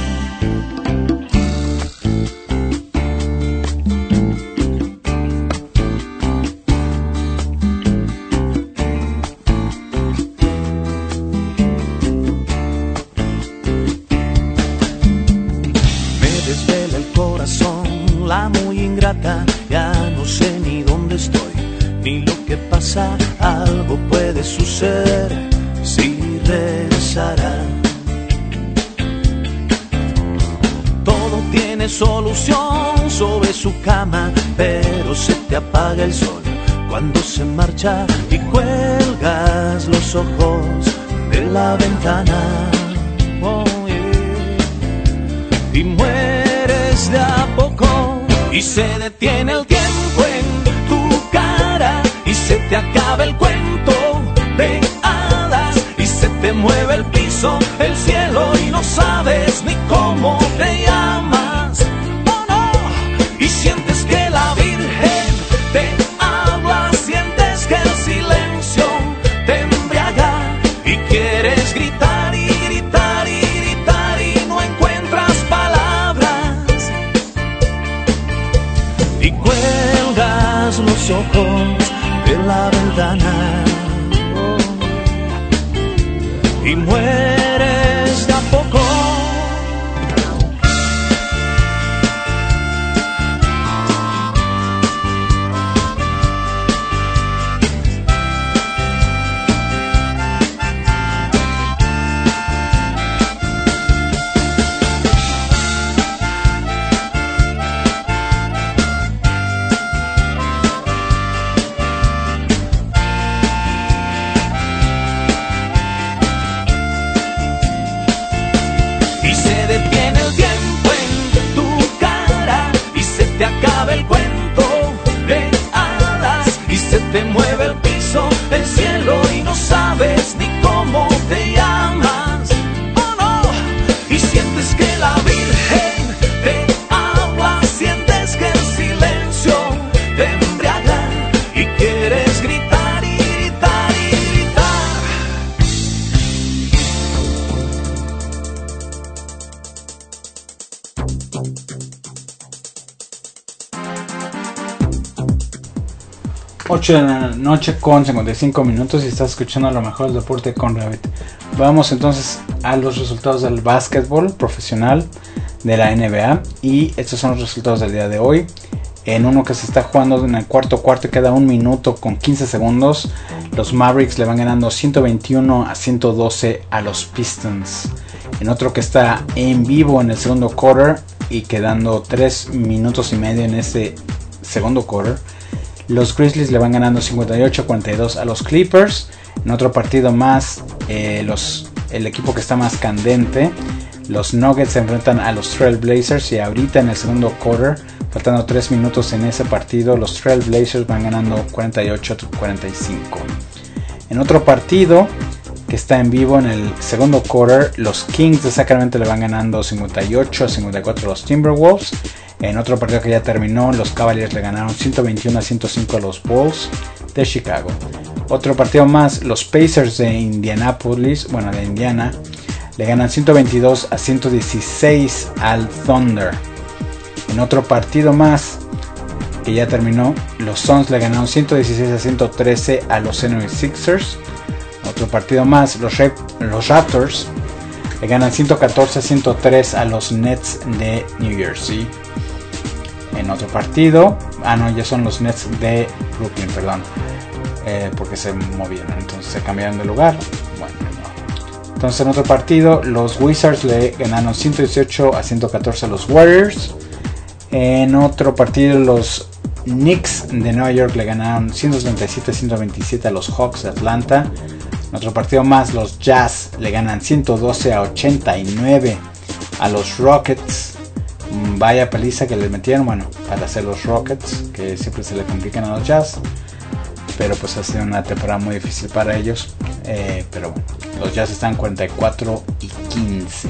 La muy ingrata, ya no sé ni dónde estoy, ni lo que pasa, algo puede suceder si regresará. Todo tiene solución sobre su cama, pero se te apaga el sol cuando se marcha y cuelgas los ojos de la ventana. Oh, yeah. Y mueres de a poco y se detiene el tiempo en tu cara y se te acaba el cuento de hadas y se te mueve el piso, el cielo y no sabes ni cómo te llamas. Oh no, y sientes que la Virgen te habla, sientes que el silencio te embriaga y quieres gritar y gritar y gritar y no encuentras palabras y cuelgas los ojos de la ventana. Oh. Y mueres de a poco. El cuento de hadas y se te mueve el piso, el cielo y no sabes ni cómo te llamas. Oh no, y sientes que la Virgen te habla, sientes que el silencio te embriaga y quieres gritar y gritar y gritar. ocho de la noche con cincuenta y cinco minutos y estás escuchando lo mejor del deporte con Rabbit. Vamos entonces a los resultados del básquetbol profesional de la N B A y estos son los resultados del día de hoy. En uno que se está jugando en el cuarto cuarto, queda un minuto con quince segundos. Los Mavericks le van ganando ciento veintiuno a ciento doce a los Pistons. En otro que está en vivo en el segundo quarter y quedando tres minutos y medio en ese segundo quarter, los Grizzlies le van ganando cincuenta y ocho a cuarenta y dos a los Clippers. En otro partido más, eh, los, el equipo que está más candente, los Nuggets se enfrentan a los Trail Blazers, y ahorita en el segundo quarter, faltando tres minutos en ese partido, los Trail Blazers van ganando cuarenta y ocho a cuarenta y cinco. En otro partido que está en vivo en el segundo quarter, los Kings de Sacramento le van ganando cincuenta y ocho a cincuenta y cuatro a los Timberwolves. En otro partido que ya terminó, los Cavaliers le ganaron ciento veintiuno a ciento cinco a los Bulls de Chicago. Otro partido más, los Pacers de Indianapolis, bueno de Indiana, le ganan ciento veintidós a ciento dieciséis al Thunder. En otro partido más que ya terminó, los Suns le ganaron ciento dieciséis a ciento trece a los setenta y seis ers. Otro partido más, los, Rap- los Raptors le ganan ciento catorce a ciento tres a los Nets de New Jersey. En otro partido, ah no, ya son los Nets de Brooklyn, perdón, eh, porque se movieron, entonces se cambiaron de lugar. Bueno, no. Entonces en otro partido, los Wizards le ganaron ciento dieciocho a ciento catorce a los Warriors. En otro partido, los Knicks de Nueva York le ganaron ciento treinta y siete a ciento veintisiete a los Hawks de Atlanta. En otro partido más, los Jazz le ganan ciento doce a ochenta y nueve a los Rockets. Vaya paliza que les metieron, bueno, para hacer los Rockets, que siempre se le complican a los Jazz, pero pues ha sido una temporada muy difícil para ellos. Eh, pero bueno, los Jazz están cuarenta y cuatro y quince.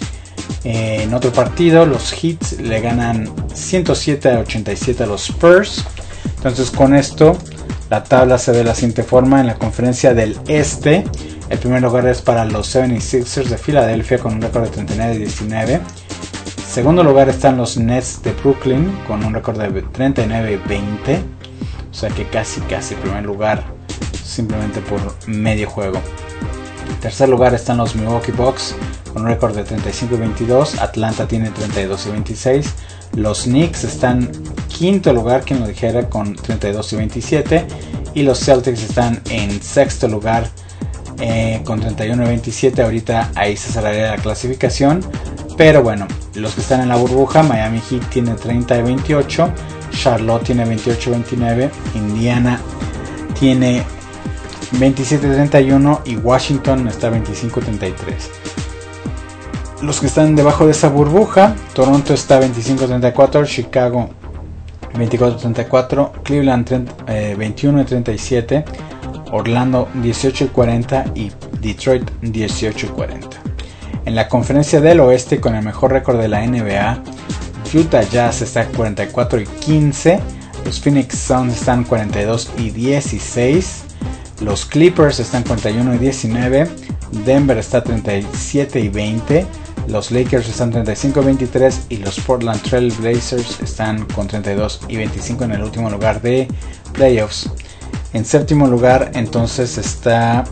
Eh, en otro partido, los Heat le ganan ciento siete a ochenta y siete a los Spurs. Entonces con esto la tabla se ve de la siguiente forma. En la conferencia del Este, el primer lugar es para los setenta y seis ers de Filadelfia con un récord de treinta y nueve a diecinueve. Segundo lugar están los Nets de Brooklyn con un récord de treinta y nueve a veinte. O sea que casi casi primer lugar, simplemente por medio juego. En tercer lugar están los Milwaukee Bucks con un récord de treinta y cinco a veintidós. Atlanta tiene treinta y dos a veintiséis. Los Knicks están quinto lugar, quien lo dijera, con treinta y dos a veintisiete. Y los Celtics están en sexto lugar eh, con treinta y uno a veintisiete. Ahorita ahí se cerraría la clasificación. Pero bueno, los que están en la burbuja, Miami Heat tiene treinta a veintiocho. Charlotte tiene veintiocho a veintinueve. Indiana tiene veintisiete a treinta y uno. Y Washington está veinticinco a treinta y tres. Los que están debajo de esa burbuja, Toronto está veinticinco a treinta y cuatro, Chicago veinticuatro a treinta y cuatro, Cleveland treinta, eh, veintiuno a treinta y siete, Orlando dieciocho a cuarenta y Detroit dieciocho a cuarenta. En la conferencia del oeste, con el mejor récord de la N B A, Utah Jazz está cuarenta y cuatro y quince, los Phoenix Suns están cuarenta y dos y dieciséis, los Clippers están cuarenta y uno y diecinueve, Denver está treinta y siete y veinte, los Lakers están treinta y cinco a veintitrés y los Portland Trail Blazers están con treinta y dos y veinticinco en el último lugar de playoffs. En séptimo lugar entonces está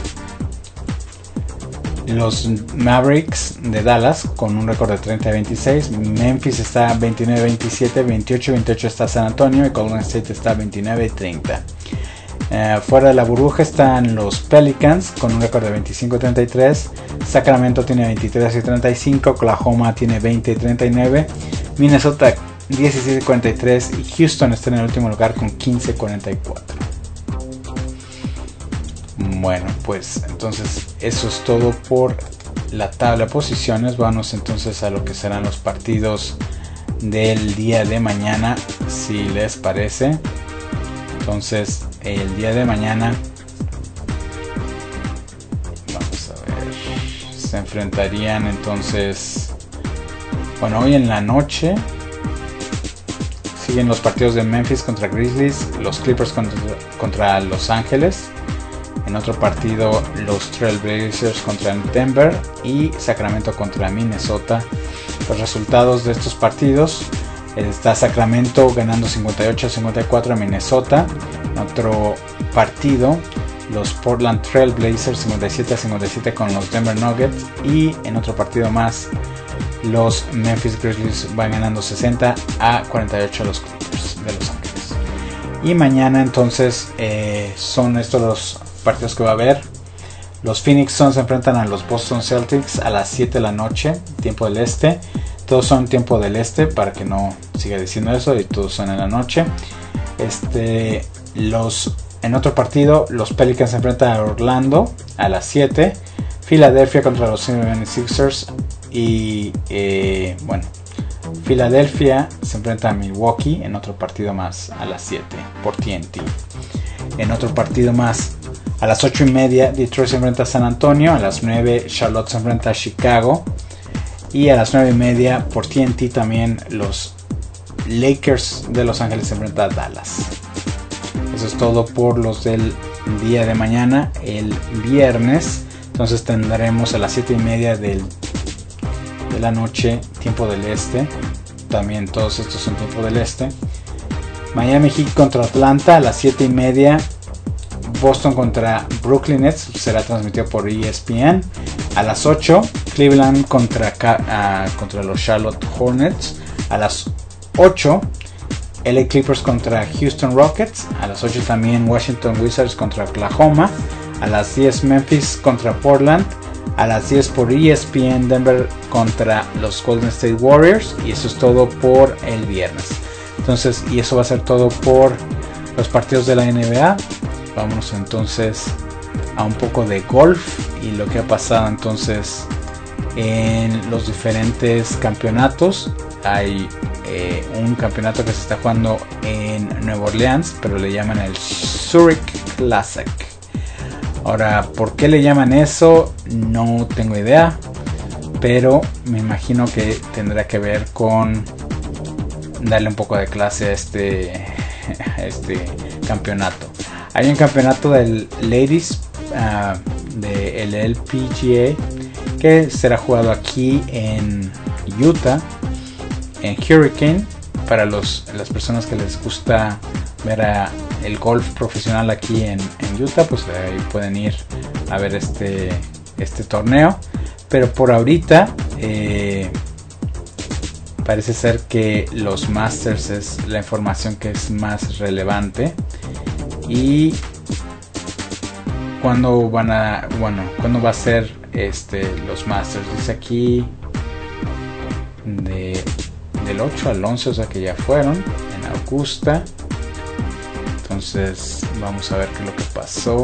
los Mavericks de Dallas con un récord de treinta a veintiséis. Memphis está veintinueve a veintisiete, veintiocho a veintiocho está San Antonio y Golden State está veintinueve a treinta. Uh, fuera de la burbuja están los Pelicans con un récord de veinticinco a treinta y tres, Sacramento tiene veintitrés y treinta y cinco, Oklahoma tiene veinte y treinta y nueve, Minnesota diecisiete y cuarenta y tres y Houston está en el último lugar con quince y cuarenta y cuatro. Bueno, pues entonces eso es todo por la tabla de posiciones. Vamos entonces a lo que serán los partidos del día de mañana, si les parece. Entonces el día de mañana vamos a ver, se enfrentarían entonces, bueno, hoy en la noche siguen los partidos de Memphis contra Grizzlies, los Clippers contra, contra Los Ángeles. En otro partido los Trail Blazers contra Denver y Sacramento contra Minnesota. Los resultados de estos partidos: está Sacramento ganando cincuenta y ocho a cincuenta y cuatro a Minnesota. En otro partido, los Portland Trail Blazers cincuenta y siete a cincuenta y siete con los Denver Nuggets. Y en otro partido más, los Memphis Grizzlies van ganando sesenta a cuarenta y ocho a los Clippers. de Los Ángeles. Y mañana entonces eh, son estos los partidos que va a haber. Los Phoenix Suns se enfrentan a los Boston Celtics a las siete de la noche, tiempo del este. Todos son tiempo del este, para que no siga diciendo eso, y todos son en la noche. Este, los, en otro partido, los Pelicans se enfrentan a Orlando a las siete. Filadelfia contra los setenta y seis ers. Y eh, bueno, Filadelfia se enfrenta a Milwaukee en otro partido más a las siete por T N T. En otro partido más a las ocho y media, Detroit se enfrenta a San Antonio. A las nueve, Charlotte se enfrenta a Chicago. Y a las nueve y media por T N T también los Lakers de Los Ángeles se enfrentan a Dallas. Eso es todo por los del día de mañana. El viernes entonces tendremos a las siete y media del, de la noche, tiempo del este. También todos estos son tiempo del este. Miami Heat contra Atlanta a las siete y media. Boston contra Brooklyn Nets será transmitido por E S P N. A las ocho, Cleveland contra, uh, contra los Charlotte Hornets. A las ocho, L A Clippers contra Houston Rockets. A las ocho también Washington Wizards contra Oklahoma. A las diez, Memphis contra Portland. A las diez por E S P N, Denver contra los Golden State Warriors. Y eso es todo por el viernes. Entonces, y eso va a ser todo por los partidos de la N B A. Vámonos entonces a un poco de golf y lo que ha pasado entonces en los diferentes campeonatos. Hay eh, un campeonato que se está jugando en Nueva Orleans, pero le llaman el Zurich Classic. Ahora, ¿por qué le llaman eso? No tengo idea, pero me imagino que tendrá que ver con darle un poco de clase a este, a este campeonato. Hay un campeonato del Ladies uh, del L P G A que será jugado aquí en Utah, en Hurricane. Para los, las personas que les gusta ver a el golf profesional aquí en, en Utah, pues ahí pueden ir a ver este, este torneo. Pero por ahorita eh, parece ser que los Masters es la información que es más relevante. Y cuando van a, bueno, cuando va a ser este los Masters, dice aquí de, del ocho al once, o sea que ya fueron en Augusta. Entonces vamos a ver qué es lo que pasó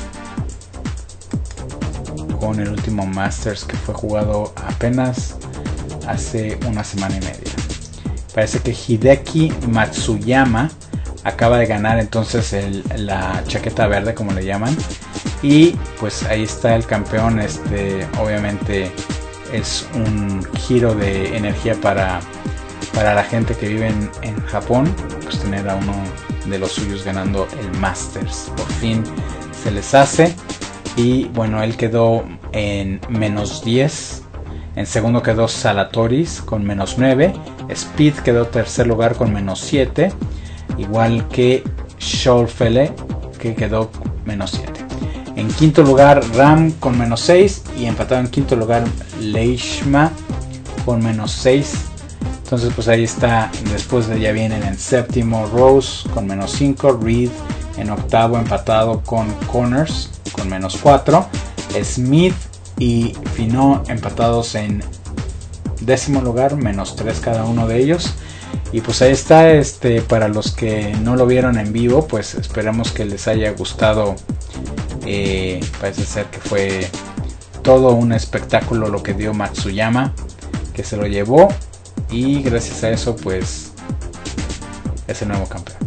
con el último Masters, que fue jugado apenas hace una semana y media. Parece que Hideki Matsuyama acaba de ganar entonces el, la chaqueta verde, como le llaman. Y pues ahí está el campeón. Este obviamente es un giro de energía para, para la gente que vive en, en Japón, pues tener a uno de los suyos ganando el Masters. Por fin se les hace. Y bueno, él quedó en menos diez. En segundo quedó Salatoris con menos nueve. Speed quedó tercer lugar con menos siete. Igual que Schollfele, que quedó menos siete. En quinto lugar Ram con menos seis. Y empatado en quinto lugar Leishma con menos seis. Entonces pues ahí está. Después de ya vienen en séptimo Rose con menos cinco. Reed en octavo empatado con Connors con menos cuatro. Smith y Finot empatados en décimo lugar, menos tres cada uno de ellos. Y pues ahí está, este, para los que no lo vieron en vivo, pues esperamos que les haya gustado. Eh, parece ser que fue todo un espectáculo lo que dio Matsuyama, que se lo llevó, y gracias a eso pues es el nuevo campeón.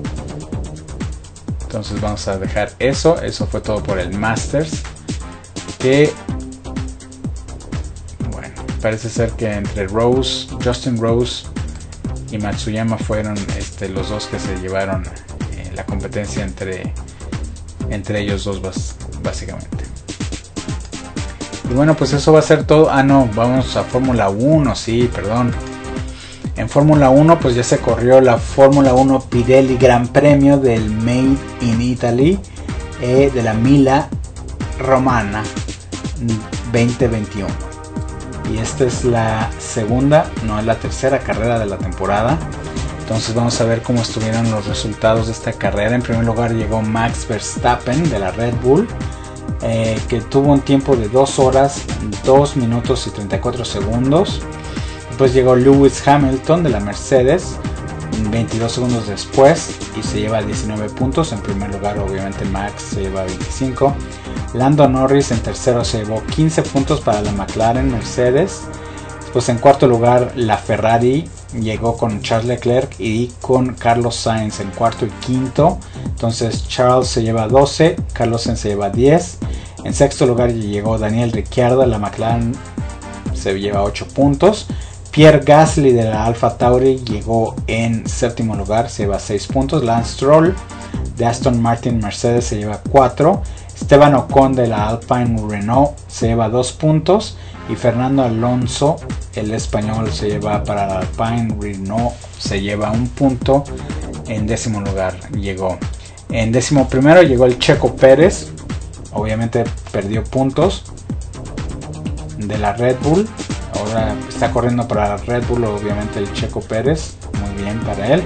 Entonces vamos a dejar eso. Eso fue todo por el Masters, que bueno, parece ser que entre Rose, Justin Rose y Matsuyama fueron este, los dos que se llevaron eh, la competencia entre, entre ellos dos bas, básicamente. Y bueno, pues eso va a ser todo. Ah no, vamos a Fórmula uno, sí, perdón. En Fórmula uno pues ya se corrió la Fórmula uno Pirelli Gran Premio del Made in Italy eh, de la Mila Romana veinte veintiuno. Y esta es la segunda, no es la tercera carrera de la temporada. Entonces vamos a ver cómo estuvieron los resultados de esta carrera. En primer lugar llegó Max Verstappen de la Red Bull, eh, que tuvo un tiempo de dos horas, dos minutos y treinta y cuatro segundos. Después llegó Lewis Hamilton de la Mercedes, veintidós segundos después, y se lleva diecinueve puntos. En primer lugar obviamente Max se lleva veinticinco. Lando Norris en tercero se llevó quince puntos para la McLaren Mercedes. Pues en cuarto lugar la Ferrari llegó con Charles Leclerc y con Carlos Sainz en cuarto y quinto. Entonces Charles se lleva doce, Carlos Sainz se lleva diez. En sexto lugar llegó Daniel Ricciardo, la McLaren se lleva ocho puntos. Pierre Gasly de la Alfa Tauri llegó en séptimo lugar, se lleva seis puntos. Lance Stroll de Aston Martin Mercedes se lleva cuatro. Esteban Ocon de la Alpine Renault se lleva dos puntos. Y Fernando Alonso, el español, se lleva para la Alpine Renault, se lleva un punto. En décimo lugar llegó. En décimo primero llegó el Checo Pérez. Obviamente perdió puntos de la Red Bull. Ahora está corriendo para la Red Bull, obviamente, el Checo Pérez. Muy bien para él.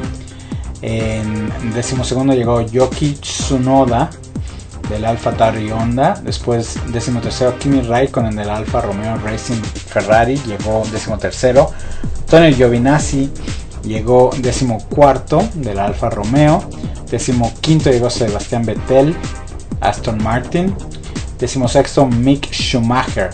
En décimo segundo llegó Yuki Tsunoda del Alfa Tauri Honda. Después décimo tercero Kimi Raikkonen del Alfa Romeo Racing Ferrari llegó décimo tercero. Antonio Giovinazzi llegó décimo cuarto del Alfa Romeo. Décimo quinto llegó Sebastián Vettel, Aston Martin. Décimo sexto Mick Schumacher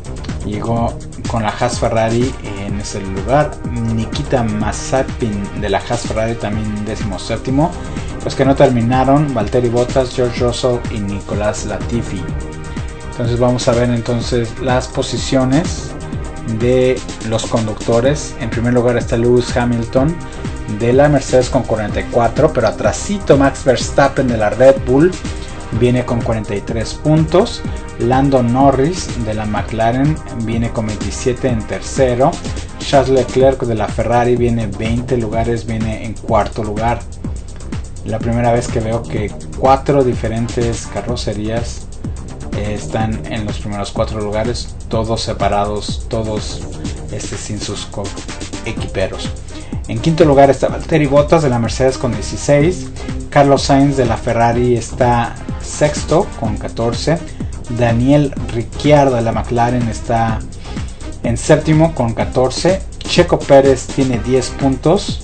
llegó con la Haas Ferrari en ese lugar. Nikita Mazepin de la Haas Ferrari también décimo séptimo. Los que no terminaron, Valtteri Bottas, George Russell y Nicolás Latifi. Entonces vamos a ver entonces las posiciones de los conductores. En primer lugar está Lewis Hamilton de la Mercedes con cuarenta y cuatro, pero atrasito Max Verstappen de la Red Bull viene con cuarenta y tres puntos. Lando Norris de la McLaren viene con veintisiete en tercero. Charles Leclerc de la Ferrari viene veinte lugares, viene en cuarto lugar. La primera vez que veo que cuatro diferentes carrocerías eh, están en los primeros cuatro lugares, todos separados, todos este, sin sus equiperos. En quinto lugar está Valtteri Bottas de la Mercedes con dieciséis. Carlos Sainz de la Ferrari está sexto con catorce. Daniel Ricciardo de la McLaren está en séptimo con catorce. Checo Pérez tiene diez puntos.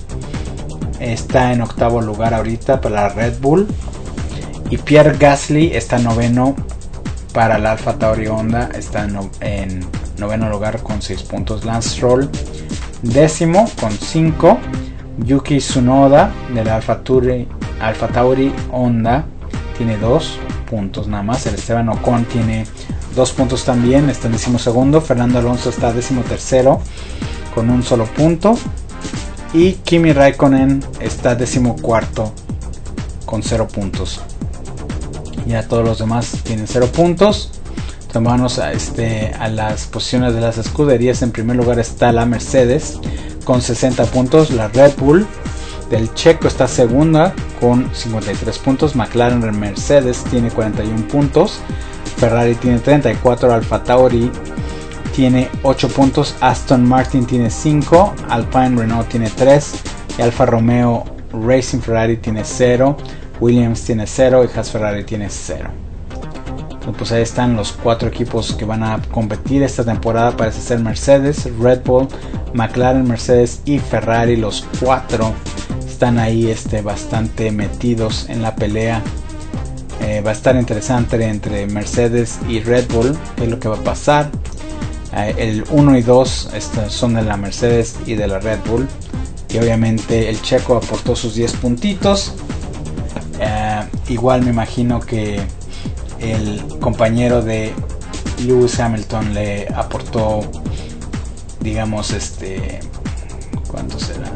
Está en octavo lugar ahorita para la Red Bull. Y Pierre Gasly está noveno para la Alfa Tauri Honda. Está en, no, en noveno lugar con seis puntos. Lance Stroll décimo con cinco. Yuki Tsunoda de la Alfa Tauri, Alfa Tauri Honda tiene dos puntos nada más. El Esteban Ocon tiene dos puntos también. Está en décimo segundo. Fernando Alonso está décimo tercero con un solo punto. Y Kimi Raikkonen está décimo cuarto con cero puntos. Ya todos los demás tienen cero puntos. Entonces vamos a, este, a las posiciones de las escuderías. En primer lugar está la Mercedes con sesenta puntos. La Red Bull del Checo está segunda con cincuenta y tres puntos. McLaren Mercedes tiene cuarenta y uno puntos. Ferrari tiene treinta y cuatro. Alfa Tauri tiene ocho puntos. Aston Martin tiene cinco. Alpine Renault tiene tres. Y Alfa Romeo Racing Ferrari tiene cero. Williams tiene cero. Y Haas Ferrari tiene cero. Pues ahí están los cuatro equipos que van a competir esta temporada. Parece ser Mercedes, Red Bull, McLaren, Mercedes y Ferrari. Los cuatro están ahí este, bastante metidos en la pelea. Eh, va a estar interesante entre Mercedes y Red Bull. ¿Qué es lo que va a pasar? Eh, el uno y dos este, son de la Mercedes y de la Red Bull. Y obviamente el Checo aportó sus diez puntitos. Eh, igual me imagino que el compañero de Lewis Hamilton le aportó, digamos, este, ¿cuánto será?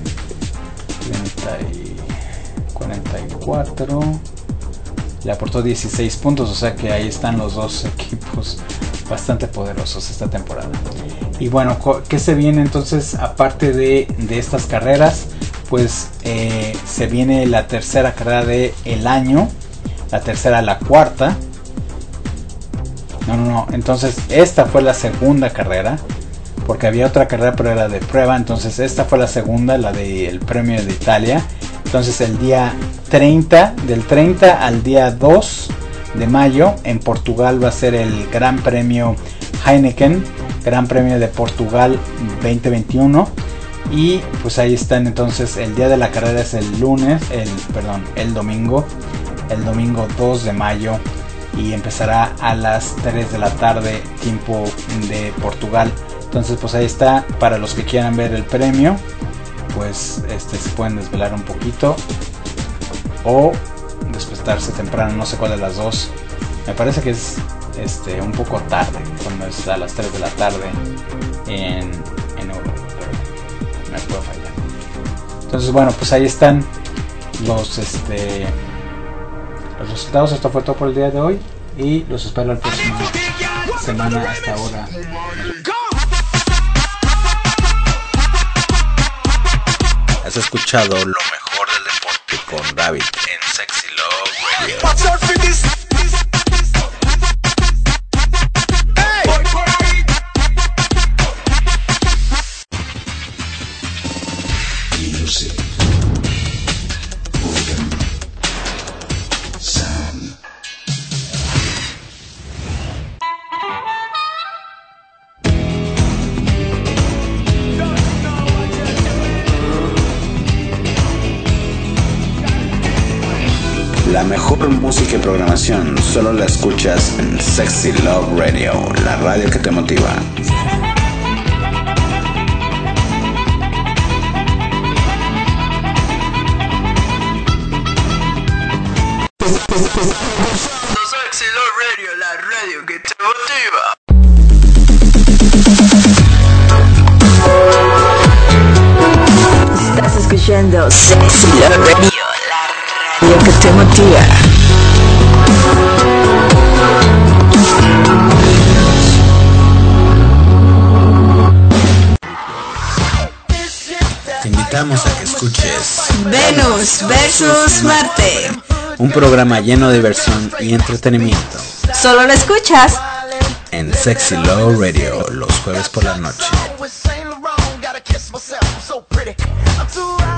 cuarenta y cuatro. Le aportó dieciséis puntos, o sea que ahí están los dos equipos bastante poderosos esta temporada. Y bueno, ¿qué se viene entonces aparte de, de estas carreras? Pues eh, se viene la tercera carrera del año, la tercera, la cuarta. No, no, no. Entonces esta fue la segunda carrera, porque había otra carrera pero era de prueba. Entonces esta fue la segunda, la del premio de Italia. Entonces el día treinta, del treinta al día dos de mayo en Portugal va a ser el Gran Premio Heineken, Gran Premio de Portugal veinte veintiuno. Y pues ahí están. Entonces el día de la carrera es el lunes, el perdón, el domingo, el domingo dos de mayo, y empezará a las tres de la tarde tiempo de Portugal. Entonces pues ahí está, para los que quieran ver el premio, pues este se pueden desvelar un poquito o despertarse temprano, no sé cuál de las dos. Me parece que es este un poco tarde, cuando es a las tres de la tarde en, en Europa. Me puedo fallar. Entonces bueno, pues ahí están los este los resultados. Esto fue todo por el día de hoy y los espero la próxima semana. Hasta ahora. Has escuchado lo mejor del deporte con David en Sexy Love Radio. Music. Organ. Sound. La mejor música y programación solo la escuchas en Sexy Love Radio, la radio que te motiva. Sexy Love Radio, la radio que te motiva. Estás escuchando Sexy Love Radio, la radio que te motiva. Te invitamos a que escuches Venus versus Marte. un programa lleno de diversión y entretenimiento Solo lo escuchas en Sexy Love Radio los jueves por la noche.